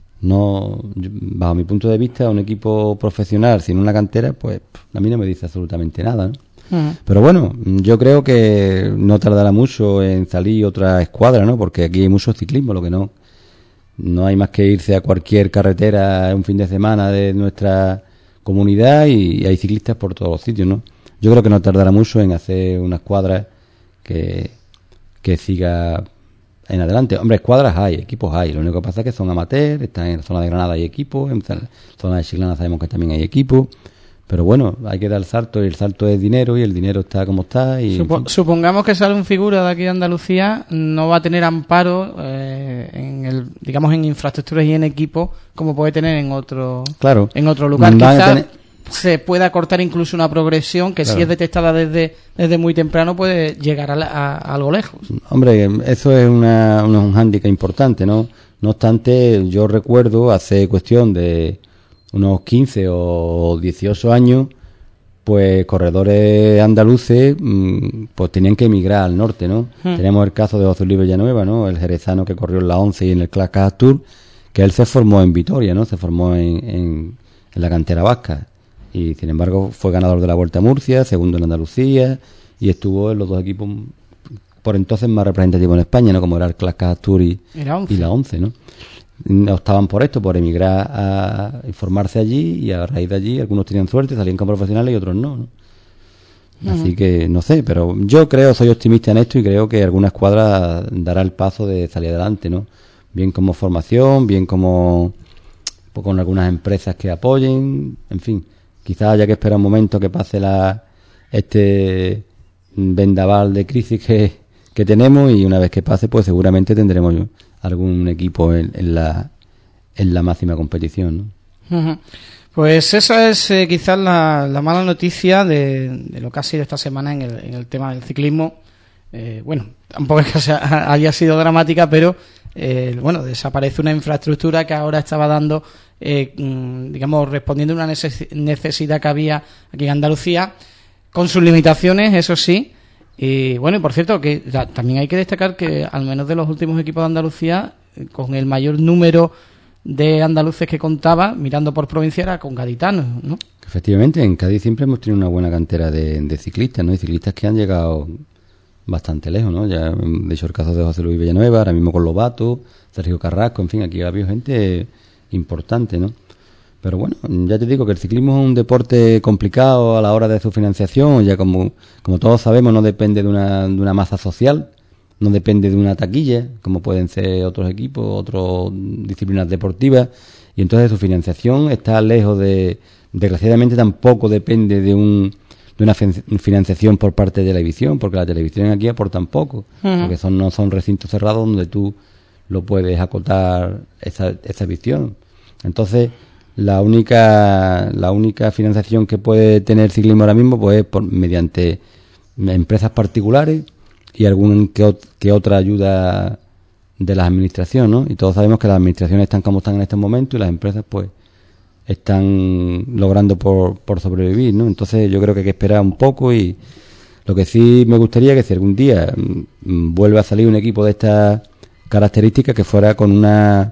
bajo mi punto de vista, un equipo profesional sin una cantera, pues a mí no me dice absolutamente nada, ¿no? Uh-huh. Pero bueno, yo creo que no tardará mucho en salir otra escuadra, ¿no? Porque aquí hay mucho ciclismo, lo que no hay más que irse a cualquier carretera un fin de semana de nuestra comunidad y hay ciclistas por todos los sitios, ¿no? Yo creo que no tardará mucho en hacer una escuadra que siga en adelante. Hombre, escuadras hay, equipos hay. Lo único que pasa es que son amateurs, están en la zona de Granada hay equipos, en la zona de Chiclana sabemos que también hay equipos. Pero bueno, hay que dar el salto y el salto es dinero y el dinero está como está. Y supongamos que sale un figura de aquí de Andalucía, no va a tener amparo en infraestructuras y en equipos como puede tener en otro lugar. Quizás se pueda cortar incluso una progresión que si es detectada desde muy temprano puede llegar a algo lejos. Hombre, eso es un hándicap importante, ¿no? No obstante, yo recuerdo hace cuestión de unos 15 o 18 años, pues corredores andaluces pues tenían que emigrar al norte, ¿no? Tenemos el caso de José Luis Villanueva, ¿no? El jerezano que corrió en la 11 y en el Clash Cajas Tour, que él se formó en Vitoria, ¿no? Se formó en la cantera vasca y sin embargo fue ganador de la Vuelta a Murcia, segundo en Andalucía y estuvo en los dos equipos por entonces más representativos en España, ¿no? Como era el Clash Cajas Tour y la 11, ¿no? Optaban por esto, por emigrar a informarse allí y a raíz de allí algunos tenían suerte, salían como profesionales y otros no. Así que no sé, pero yo soy optimista en esto y creo que alguna escuadra dará el paso de salir adelante, ¿no? Bien como formación, bien como pues, con algunas empresas que apoyen, en fin, quizás haya que esperar un momento que pase este vendaval de crisis que tenemos y una vez que pase pues seguramente tendremos algún equipo en la máxima competición, ¿no? Uh-huh. Pues esa es quizás la mala noticia de lo que ha sido esta semana en el tema del ciclismo. Tampoco es que haya sido dramática, pero desaparece una infraestructura que ahora estaba dando, respondiendo a una necesidad que había aquí en Andalucía, con sus limitaciones, eso sí. Y bueno, y por cierto, que también hay que destacar que al menos de los últimos equipos de Andalucía, con el mayor número de andaluces que contaba, mirando por provincia, era con gaditanos, ¿no? Efectivamente, en Cádiz siempre hemos tenido una buena cantera de ciclistas, ¿no? Y ciclistas que han llegado bastante lejos, ¿no? Ya de hecho el caso de José Luis Villanueva, ahora mismo con Lobato, Sergio Carrasco, en fin, aquí ha habido gente importante, ¿no? Pero bueno, ya te digo que el ciclismo es un deporte complicado a la hora de su financiación, ya como todos sabemos no depende de una masa social, no depende de una taquilla, como pueden ser otros equipos, otras disciplinas deportivas, y entonces su financiación está lejos desgraciadamente tampoco depende de una financiación por parte de la televisión, porque la televisión aquí aporta poco, porque no son recintos cerrados donde tú lo puedes acotar esa visión. Entonces, la única financiación que puede tener el ciclismo ahora mismo pues es mediante empresas particulares y algún que otra ayuda de las administraciones, ¿no? Y todos sabemos que las administraciones están como están en este momento y las empresas pues están logrando por sobrevivir, ¿no? Entonces yo creo que hay que esperar un poco, y lo que sí me gustaría que si algún día vuelve a salir un equipo de estas características, que fuera con una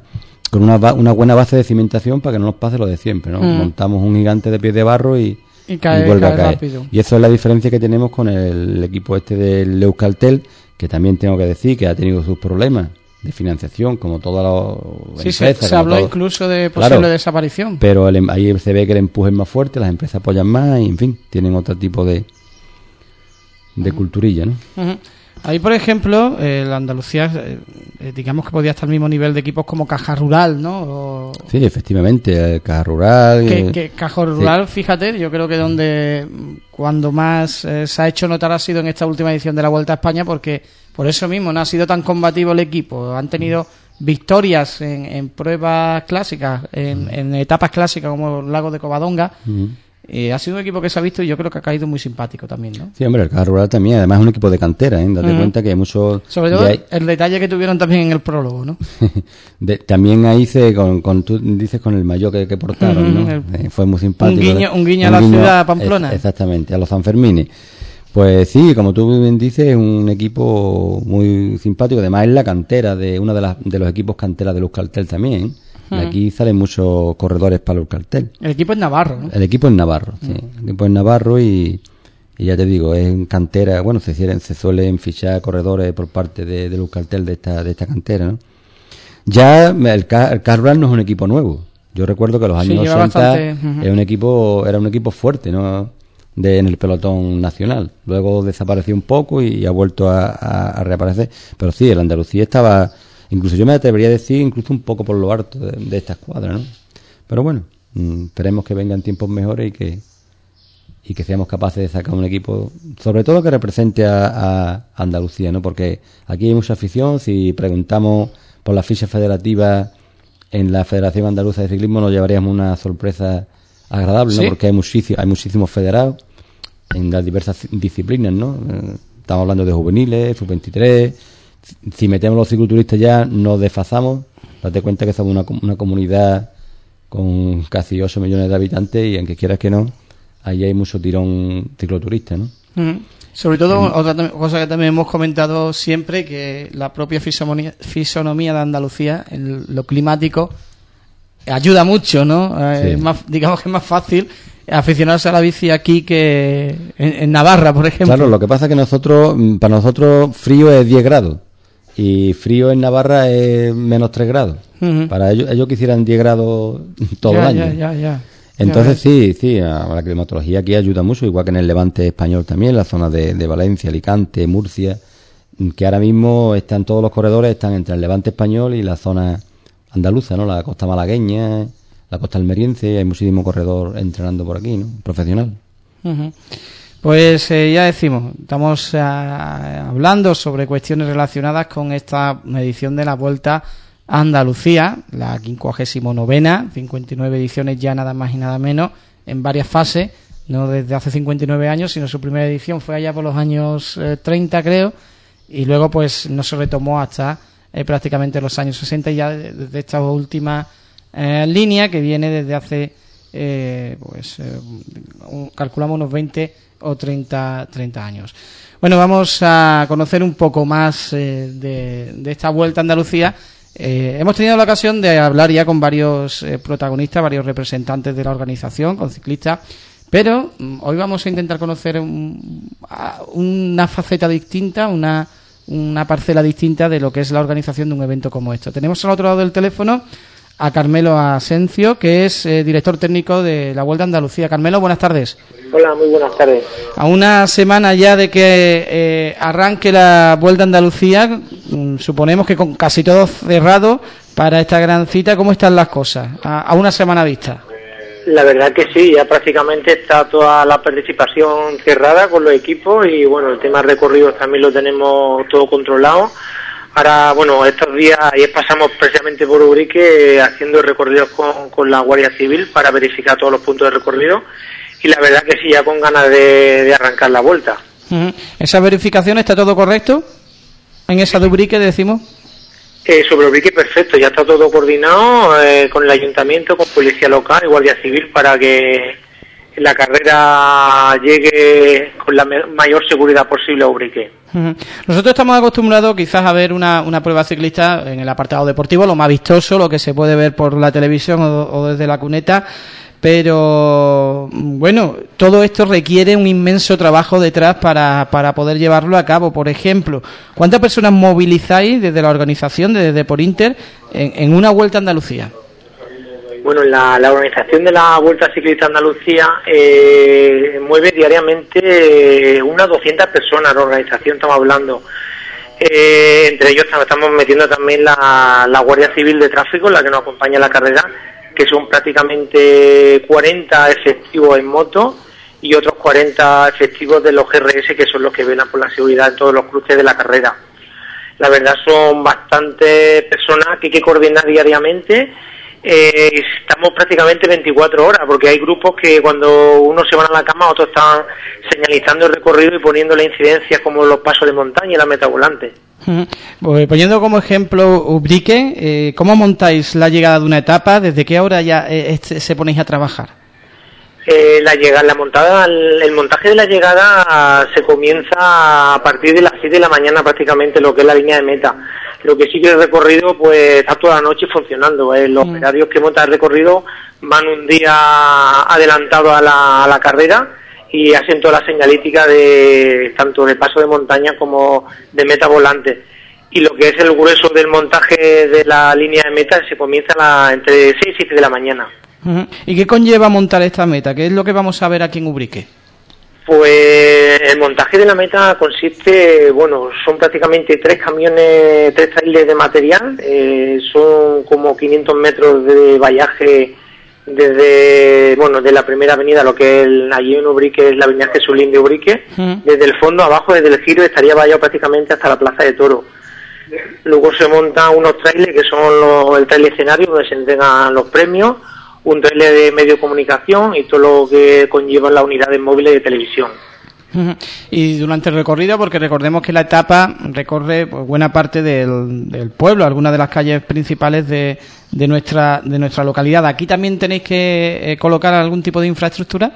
buena base de cimentación para que no nos pase lo de siempre, ¿no? Montamos un gigante de pies de barro y vuelve a caer. Rápido. Y eso es la diferencia que tenemos con el equipo del Euskaltel, que también tengo que decir que ha tenido sus problemas de financiación, como todas las empresas. Se habló incluso de posible desaparición. Pero ahí se ve que el empuje es más fuerte, las empresas apoyan más y, en fin, tienen otro tipo de culturilla, ¿no? Ahí, por ejemplo, la Andalucía, digamos que podía estar al mismo nivel de equipos como Caja Rural, ¿no? Sí, efectivamente, Caja Rural. Que Caja Rural, sí. Fíjate, yo creo que cuando más se ha hecho notar ha sido en esta última edición de la Vuelta a España, porque por eso mismo no ha sido tan combativo el equipo. Han tenido victorias en pruebas clásicas, en etapas clásicas como el Lago de Covadonga. Ha sido un equipo que se ha visto y yo creo que ha caído muy simpático también, ¿no? Sí, hombre, el Caja Rural también, además es un equipo de cantera, ¿eh? Date cuenta que hay muchos... Sobre todo el detalle que tuvieron también en el prólogo, ¿no? También ahí tú dices con el maillot que portaron, ¿no? Fue muy simpático. Un guiño a la ciudad Pamplona. Exactamente, a los Sanfermines. Pues sí, como tú bien dices, es un equipo muy simpático, además es la cantera de uno de los equipos canteras de Euskaltel también, ¿eh? De aquí salen muchos corredores para el Euskaltel. El equipo es navarro, ¿no? El equipo es navarro, sí. El equipo es navarro y ya te digo, es en cantera. Bueno, se suelen fichar corredores por parte del Euskaltel de esta cantera, ¿no? Ya el Carral no es un equipo nuevo. Yo recuerdo que los años 80 era un equipo fuerte, ¿no? En el pelotón nacional. Luego desapareció un poco y ha vuelto a reaparecer. Pero sí, el Andalucía estaba... Incluso yo me atrevería a decir incluso un poco por lo harto de esta escuadra, ¿no? Pero bueno, esperemos que vengan tiempos mejores y que seamos capaces de sacar un equipo, sobre todo que represente a Andalucía, ¿no? Porque aquí hay mucha afición. Si preguntamos por las fichas federativas en la Federación Andaluza de Ciclismo, nos llevaríamos una sorpresa agradable, ¿no? ¿Sí? Porque hay muchísimos federados en las diversas disciplinas, ¿no? Estamos hablando de juveniles, sub-23. Si metemos los cicloturistas ya nos desfasamos. Date cuenta que somos una comunidad con casi 8 millones de habitantes y aunque quieras que no, ahí hay mucho tirón cicloturista, ¿no? Sobre todo, otra cosa que también hemos comentado siempre, que la propia fisonomía de Andalucía, en lo climático, ayuda mucho, ¿no? Sí. Digamos que es más fácil aficionarse a la bici aquí que en Navarra, por ejemplo. Claro, lo que pasa es que para nosotros frío es 10 grados y frío en Navarra es menos 3 grados. Para ellos quisieran 10 grados todo el año. Ya. Entonces sí, la climatología aquí ayuda mucho, igual que en el Levante español también, la zona de Valencia, Alicante, Murcia, que ahora mismo todos los corredores están entre el Levante español y la zona andaluza, ¿no? La costa malagueña, la costa almeriense, hay muchísimo corredor entrenando por aquí, ¿no? Profesional. Pues ya decimos, estamos hablando sobre cuestiones relacionadas con esta edición de la Vuelta a Andalucía, la 59ª, 59 ediciones ya nada más y nada menos, en varias fases, no desde hace 59 años, sino su primera edición fue allá por los años 30, creo, y luego pues no se retomó hasta prácticamente los años 60, y ya desde esta última línea que viene desde hace calculamos unos 20 o 30 años. Bueno, vamos a conocer un poco más de esta Vuelta a Andalucía. Hemos tenido la ocasión de hablar ya con varios protagonistas, varios representantes de la organización, con ciclistas, pero hoy vamos a intentar conocer una faceta distinta, una parcela distinta de lo que es la organización de un evento como esto. Tenemos al otro lado del teléfono a Carmelo Asencio, que es director técnico de la Vuelta a Andalucía. Carmelo, buenas tardes. Hola, muy buenas tardes. A una semana ya de que arranque la Vuelta a Andalucía, suponemos que con casi todo cerrado para esta gran cita, ¿cómo están las cosas a una semana vista? La verdad que sí, ya prácticamente está toda la participación cerrada con los equipos y bueno, el tema de recorridos también lo tenemos todo controlado. Ahora, bueno, estos días ayer pasamos precisamente por Ubrique haciendo recorridos con la Guardia Civil para verificar todos los puntos de recorrido y la verdad que sí, ya con ganas de arrancar la vuelta. ¿Esa verificación está todo correcto? ¿En esa de Ubrique decimos? Sobre Ubrique perfecto, ya está todo coordinado con el ayuntamiento, con policía local y Guardia Civil para que la carrera llegue con la mayor seguridad posible a Ubrique. Nosotros estamos acostumbrados quizás a ver una prueba ciclista en el apartado deportivo, lo más vistoso, lo que se puede ver por la televisión o desde la cuneta, pero bueno, todo esto requiere un inmenso trabajo detrás para poder llevarlo a cabo. Por ejemplo, ¿cuántas personas movilizáis desde la organización, desde Deportinter, en una Vuelta a Andalucía? Bueno, la organización de la Vuelta Ciclista Andalucía mueve diariamente unas 200 personas, la organización estamos hablando. Entre ellos estamos metiendo también la Guardia Civil de Tráfico, la que nos acompaña en la carrera, que son prácticamente 40 efectivos en moto y otros 40 efectivos de los GRS, que son los que velan por la seguridad en todos los cruces de la carrera. La verdad son bastantes personas que hay que coordinar diariamente. Estamos prácticamente 24 horas, porque hay grupos que cuando uno se van a la cama, otros están señalizando el recorrido y poniendo las incidencias como los pasos de montaña y la meta volante. Pues poniendo como ejemplo Ubrique, ¿cómo montáis la llegada de una etapa? ¿Desde qué hora ya se ponéis a trabajar? El montaje de la llegada se comienza a partir de las 7 de la mañana prácticamente, lo que es la línea de meta. Lo que sí que el recorrido pues está toda la noche funcionando. Los operarios que montan el recorrido van un día adelantado a la carrera y hacen toda la señalítica tanto de paso de montaña como de meta volante. Y lo que es el grueso del montaje de la línea de meta se comienza entre 6 y 7 de la mañana. ¿Y qué conlleva montar esta meta? ¿Qué es lo que vamos a ver aquí en Ubrique? Pues el montaje de la meta consiste, son prácticamente 3 camiones, 3 trailers de material, son como 500 metros de vallaje desde, de la primera avenida, lo que es allí en Ubrique, es la avenida Jesulín de Ubrique, desde el fondo abajo, desde el giro, estaría vallado prácticamente hasta la Plaza de Toro. Luego se montan unos trailers que son el trailer escenario donde se entregan los premios, un trailer de medio de comunicación y todo lo que conlleva las unidades móviles de televisión. Y durante el recorrido, porque recordemos que la etapa recorre buena parte del pueblo, algunas de las calles principales de nuestra localidad. ¿Aquí también tenéis que colocar algún tipo de infraestructura?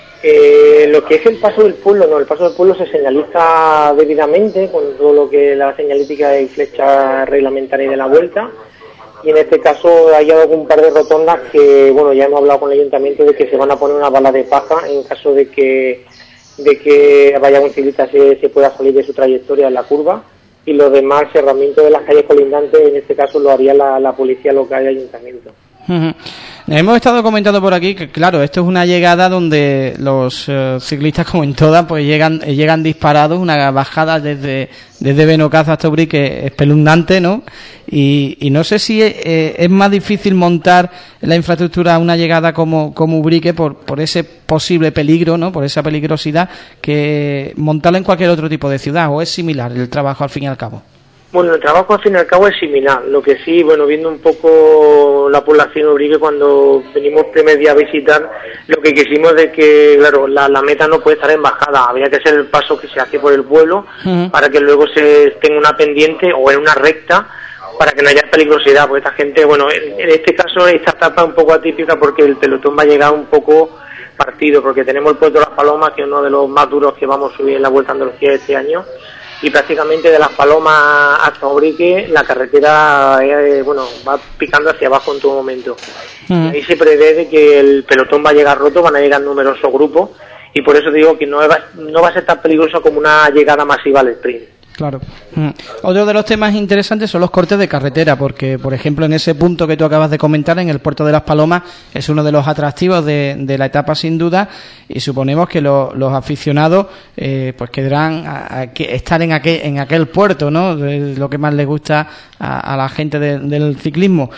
Lo que es el paso del pueblo, el paso del pueblo se señaliza debidamente con todo lo que es la señalítica y flecha reglamentaria de la vuelta. Y en este caso hay algún par de rotondas que, ya hemos hablado con el ayuntamiento de que se van a poner una bala de paja en caso de que vaya un ciclista se pueda salir de su trayectoria en la curva, y los demás cerramientos de las calles colindantes, en este caso lo haría la policía local y el ayuntamiento. Hemos estado comentando por aquí que, claro, esto es una llegada donde los ciclistas, como en todas, pues llegan disparados, una bajada desde Benocaz hasta Ubrique espeluznante, ¿no? Y no sé si es más difícil montar la infraestructura a una llegada como Ubrique por ese posible peligro, ¿no? Por esa peligrosidad, que montarla en cualquier otro tipo de ciudad, o es similar el trabajo al fin y al cabo. Bueno, el trabajo al fin y al cabo es similar. Lo que sí, viendo un poco la población de Ubrique, cuando venimos el primer día a visitar, lo que quisimos es que, claro, la meta no puede estar en bajada. Habría que hacer el paso que se hace por el pueblo para que luego se tenga una pendiente o en una recta para que no haya peligrosidad. Porque esta gente, en este caso, esta etapa es un poco atípica porque el pelotón va a llegar un poco partido, porque tenemos el puerto de Las Palomas, que es uno de los más duros que vamos a subir en la Vuelta a Andalucía este año. Y prácticamente de Las Palomas hasta Ubrique la carretera va picando hacia abajo en todo momento. Ahí se prevé de que el pelotón va a llegar roto, van a llegar numerosos grupos, y por eso digo que no va a ser tan peligroso como una llegada masiva al sprint. Claro. Otro de los temas interesantes son los cortes de carretera, porque, por ejemplo, en ese punto que tú acabas de comentar, en el puerto de Las Palomas, es uno de los atractivos de la etapa, sin duda, y suponemos que los aficionados pues querrán estar en aquel puerto, ¿no? Es lo que más les gusta a la gente del ciclismo.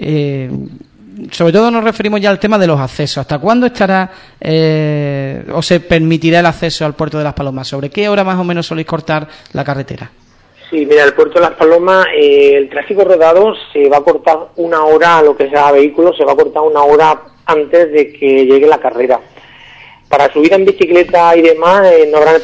Sobre todo nos referimos ya al tema de los accesos. ¿Hasta cuándo estará o se permitirá el acceso al puerto de Las Palomas? ¿Sobre qué hora más o menos soléis cortar la carretera? Sí, mira, el puerto de Las Palomas, el tráfico rodado se va a cortar una hora, lo que sea vehículos, se va a cortar una hora antes de que llegue la carrera. Para subir en bicicleta y demás, no habrá,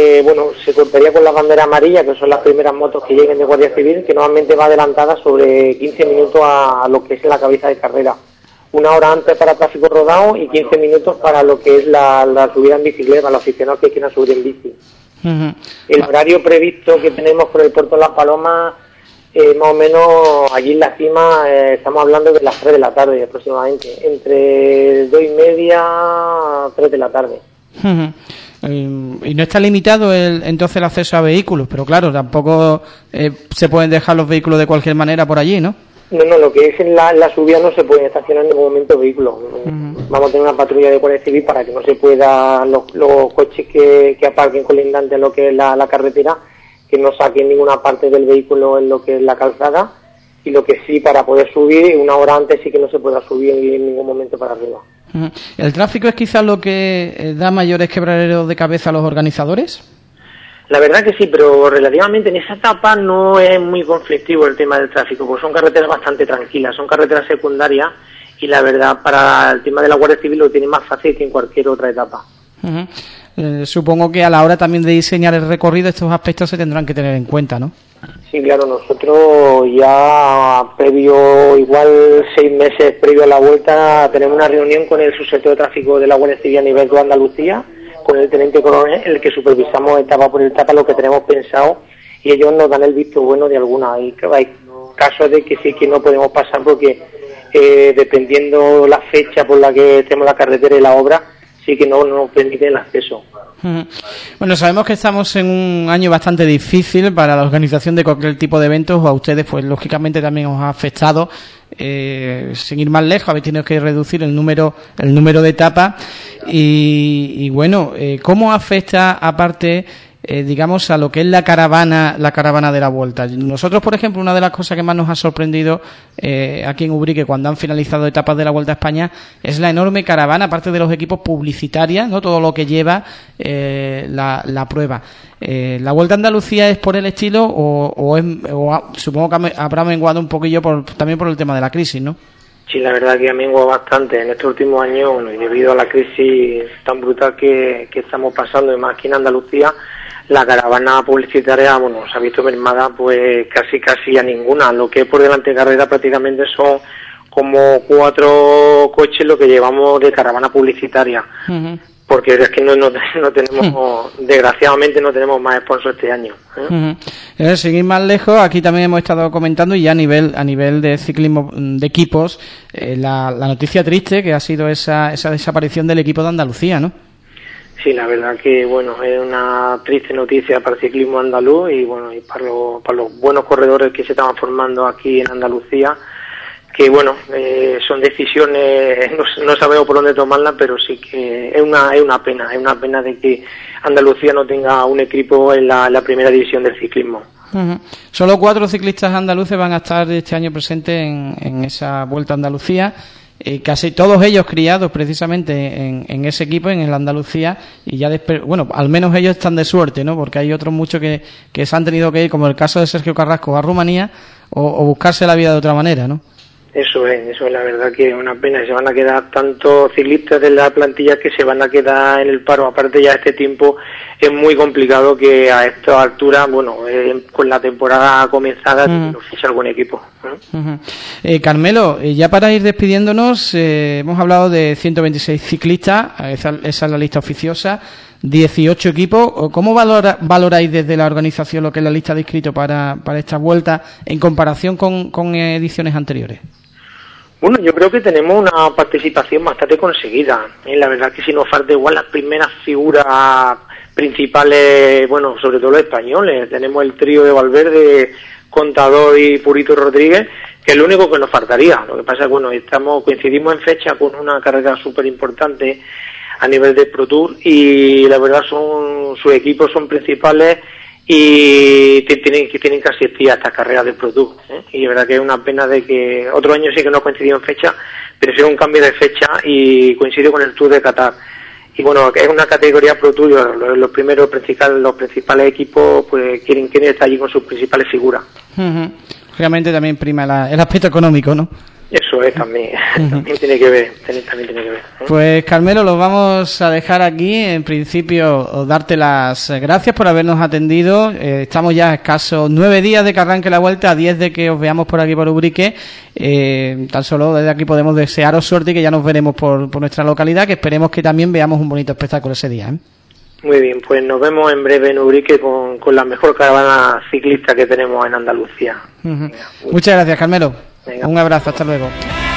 se cortaría con la bandera amarilla, que son las primeras motos que lleguen de Guardia Civil, que normalmente va adelantada sobre 15 minutos a lo que es la cabeza de carrera. Una hora antes para tráfico rodado y 15 minutos para lo que es la subida en bicicleta, los aficionados que quieran subir en bici. Uh-huh. El horario previsto que tenemos por el puerto de Las Palomas, más o menos allí en la cima, estamos hablando de las 3 de la tarde aproximadamente, entre 2:30 a 3 de la tarde. Uh-huh. Y no está limitado entonces el acceso a vehículos, pero claro, tampoco se pueden dejar los vehículos de cualquier manera por allí, ¿no? No, lo que es en la subida no se pueden estacionar en ningún momento vehículos. Uh-huh. Vamos a tener una patrulla de Guardia Civil para que no se pueda, los coches que aparquen colindantes en lo que es la carretera, que no saquen ninguna parte del vehículo en lo que es la calzada, y lo que sí, para poder subir, una hora antes sí que no se pueda subir en ningún momento para arriba. Uh-huh. ¿El tráfico es quizás lo que da mayores quebraderos de cabeza a los organizadores? La verdad que sí, pero relativamente en esa etapa no es muy conflictivo el tema del tráfico, porque son carreteras bastante tranquilas, son carreteras secundarias, y la verdad para el tema de la Guardia Civil lo tiene más fácil que en cualquier otra etapa. Uh-huh. Supongo que a la hora también de diseñar el recorrido estos aspectos se tendrán que tener en cuenta, ¿no? Sí, claro, nosotros ya igual 6 meses previo a la vuelta, tenemos una reunión con el subsecretario de tráfico de la Guardia Civil a nivel de Andalucía, con el teniente coronel, el que supervisamos etapa por etapa lo que tenemos pensado, y ellos nos dan el visto bueno de alguna. Hay casos de que sí que no podemos pasar porque dependiendo la fecha por la que tenemos la carretera y la obra, sí que no nos permite el acceso. Bueno, sabemos que estamos en un año bastante difícil para la organización de cualquier tipo de eventos. A ustedes, pues lógicamente también os ha afectado. Sin ir más lejos, habéis tenido que reducir el número de etapas. Y bueno, ¿cómo afecta aparte, digamos, a lo que es la caravana de la vuelta? Nosotros, por ejemplo, una de las cosas que más nos ha sorprendido aquí en Ubrique cuando han finalizado etapas de la Vuelta a España es la enorme caravana, aparte de los equipos publicitarios, no todo lo que lleva la prueba. ¿La Vuelta a Andalucía es por el estilo o supongo que habrá menguado un poquillo también por el tema de la crisis, ¿no? Sí, la verdad que ha menguado bastante en estos últimos años, y debido a la crisis tan brutal que estamos pasando, y más aquí en Andalucía, la caravana publicitaria, se ha visto mermada pues casi a ninguna. Lo que es por delante de carrera prácticamente son como 4 coches lo que llevamos de caravana publicitaria. Uh-huh. Porque es que no tenemos, desgraciadamente no tenemos más sponsors este año. Uh-huh. Seguir más lejos, aquí también hemos estado comentando, y ya a nivel de ciclismo de equipos, la noticia triste que ha sido esa desaparición del equipo de Andalucía, ¿no? Sí, la verdad que es una triste noticia para el ciclismo andaluz y y para los buenos corredores que se estaban formando aquí en Andalucía, que son decisiones, no sabemos por dónde tomarlas, pero sí que es una pena de que Andalucía no tenga un equipo en la primera división del ciclismo. Uh-huh. Solo 4 ciclistas andaluces van a estar este año presentes en esa Vuelta a Andalucía. Casi todos ellos criados precisamente en ese equipo, en el Andalucía, y ya al menos ellos están de suerte, ¿no? Porque hay otros muchos que se han tenido que ir, como el caso de Sergio Carrasco, a Rumanía o buscarse la vida de otra manera, ¿no? Eso es la verdad que es una pena. Se van a quedar tantos ciclistas de la plantilla que se van a quedar en el paro. Aparte ya este tiempo es muy complicado que a esta altura, con la temporada comenzada, no ficha algún equipo. Uh-huh. Carmelo, ya para ir despidiéndonos, hemos hablado de 126 ciclistas, esa es la lista oficiosa, 18 equipos. ¿Cómo valoráis desde la organización lo que es la lista de inscritos para esta vuelta en comparación con ediciones anteriores? Yo creo que tenemos una participación bastante conseguida. La verdad que si nos falta igual las primeras figuras principales, bueno, sobre todo los españoles. Tenemos el trío de Valverde, Contador y Purito Rodríguez, que es lo único que nos faltaría. Lo que pasa es, bueno, coincidimos en fecha con una carrera súper importante a nivel de Pro Tour, y la verdad sus equipos son principales y tienen que asistir a estas carreras de Pro Tour, ¿eh? Y la verdad que es una pena de que otro año sí que no coincidió en fecha, pero sí un cambio de fecha y coincidió con el Tour de Qatar. Y bueno, es una categoría Pro Tour, los principales equipos pues quieren estar allí con sus principales figuras. Realmente también prima el aspecto económico, ¿no? Eso es también, también tiene que ver, ¿eh? Pues Carmelo, lo vamos a dejar aquí. En principio, darte las gracias por habernos atendido. Estamos ya a escasos 9 días de que arranque la vuelta, a 10 de que os veamos por aquí por Ubrique. Tan solo desde aquí podemos desearos suerte y que ya nos veremos por nuestra localidad, que esperemos que también veamos un bonito espectáculo ese día, ¿eh? Muy bien, pues nos vemos en breve en Ubrique con la mejor caravana ciclista que tenemos en Andalucía. Muchas gracias, Carmelo. Venga. Un abrazo, hasta luego.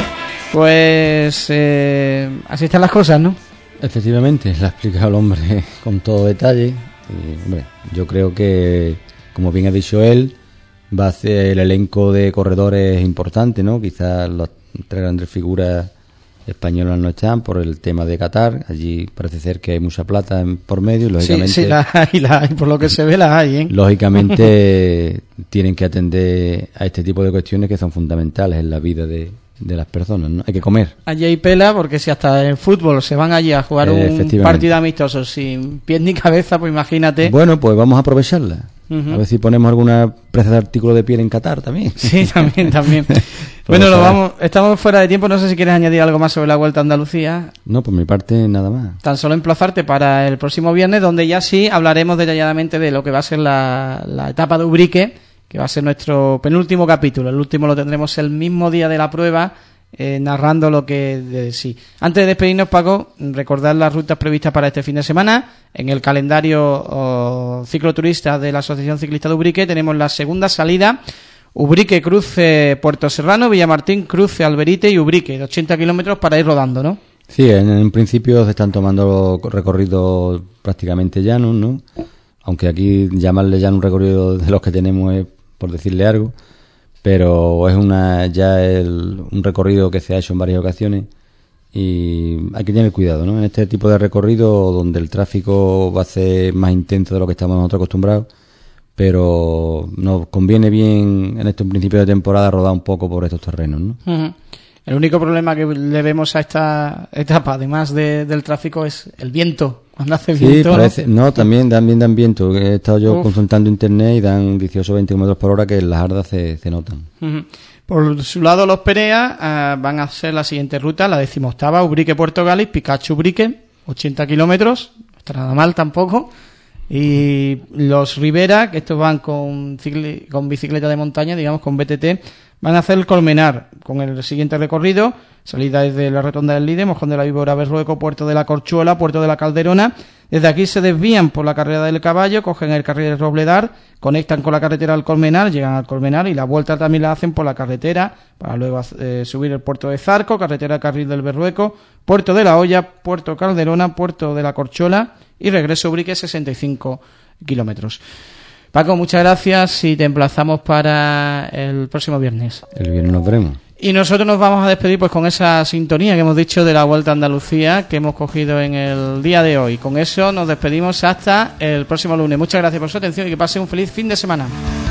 Pues así están las cosas, ¿no? Efectivamente, lo ha explicado el hombre con todo detalle. Y, hombre, yo creo que, como bien ha dicho él, va a ser el elenco de corredores importante, ¿no? Quizás las 3 grandes figuras españolas no están por el tema de Qatar. Allí parece ser que hay mucha plata por medio, lógicamente. Sí, la hay, por lo que se ve las hay, ¿eh? Lógicamente tienen que atender a este tipo de cuestiones que son fundamentales en la vida de las personas, ¿no? Hay que comer. Allí hay pela, porque si hasta en fútbol se van allí a jugar un partido amistoso sin pies ni cabeza, pues imagínate. Bueno, pues vamos a aprovecharla. A ver si ponemos alguna presa de artículo de piel en Qatar también. Sí, también. Bueno, estamos fuera de tiempo. No sé si quieres añadir algo más sobre la Vuelta a Andalucía. No, por mi parte nada más. Tan solo emplazarte para el próximo viernes, donde ya sí hablaremos detalladamente de lo que va a ser la etapa de Ubrique, que va a ser nuestro penúltimo capítulo. El último lo tendremos el mismo día de la prueba, narrando lo que de sí. Antes de despedirnos, Paco, recordar las rutas previstas para este fin de semana. En el calendario cicloturista de la Asociación Ciclista de Ubrique tenemos la segunda salida: Ubrique cruce Puerto Serrano, Villamartín cruce Alberite y Ubrique, de 80 kilómetros para ir rodando, ¿no? Sí, en principio se están tomando recorridos prácticamente llanos, ¿no? Aunque aquí llamarle llano un recorrido de los que tenemos es por decirle algo, pero es un recorrido que se ha hecho en varias ocasiones y hay que tener cuidado, ¿no? En este tipo de recorrido donde el tráfico va a ser más intenso de lo que estamos nosotros acostumbrados, pero nos conviene bien en este principio de temporada rodar un poco por estos terrenos, ¿no? El único problema que le vemos a esta etapa, además del tráfico, es el viento. Cuando hace viento, sí, parece, ¿no? También dan viento. He estado yo consultando internet y dan 18-20 km por hora que en las ardas se notan. Por su lado, los Perea van a hacer la siguiente ruta, la 18ª, Ubrique Puerto Galis, Picacho Ubrique, 80 kilómetros, no está nada mal tampoco. Y los Rivera, que estos van con bicicleta de montaña, digamos con BTT, van a hacer el Colmenar con el siguiente recorrido: salida desde la Rotonda del Lide, Mojón de la Víbora, Berrueco, Puerto de la Corchuela, Puerto de la Calderona. Desde aquí se desvían por la carrera del Caballo, cogen el carril de Robledar, conectan con la carretera al Colmenar, llegan al Colmenar y la vuelta también la hacen por la carretera para luego subir el puerto de Zarco, carretera carril del Berrueco, Puerto de la Hoya, Puerto Calderona, Puerto de la Corchuela y regreso a Ubrique, 65 kilómetros. Paco, muchas gracias y te emplazamos para el próximo viernes. El viernes nos veremos. Y nosotros nos vamos a despedir pues con esa sintonía que hemos dicho de la Vuelta a Andalucía que hemos cogido en el día de hoy. Con eso nos despedimos hasta el próximo lunes. Muchas gracias por su atención y que pase un feliz fin de semana.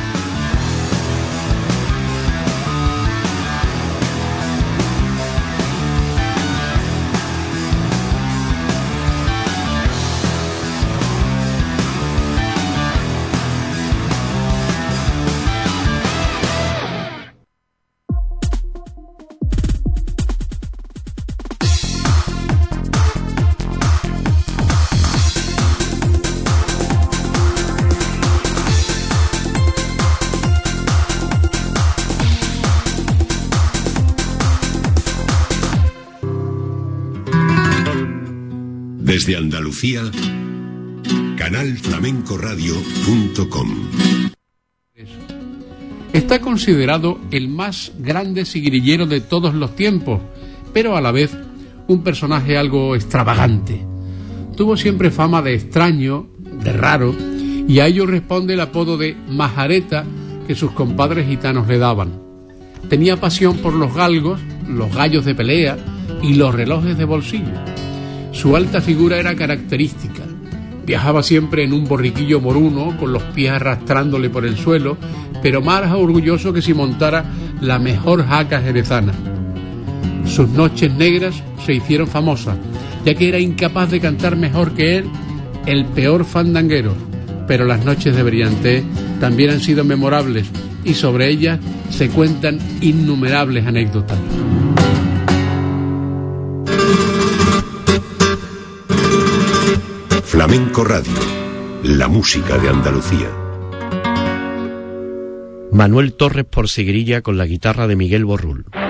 Desde Andalucía, canalflamencoradio.com. Está considerado el más grande sigrillero de todos los tiempos, pero a la vez un personaje algo extravagante. Tuvo siempre fama de extraño, de raro, y a ello responde el apodo de majareta que sus compadres gitanos le daban. Tenía pasión por los galgos, los gallos de pelea y los relojes de bolsillo. Su alta figura era característica. Viajaba siempre en un borriquillo moruno, con los pies arrastrándole por el suelo, pero más orgulloso que si montara la mejor jaca jerezana. Sus noches negras se hicieron famosas, ya que era incapaz de cantar mejor que él el peor fandanguero, pero las noches de brillantez también han sido memorables y sobre ellas se cuentan innumerables anécdotas. Flamenco Radio, la música de Andalucía. Manuel Torres por Seguirilla con la guitarra de Miguel Borrul.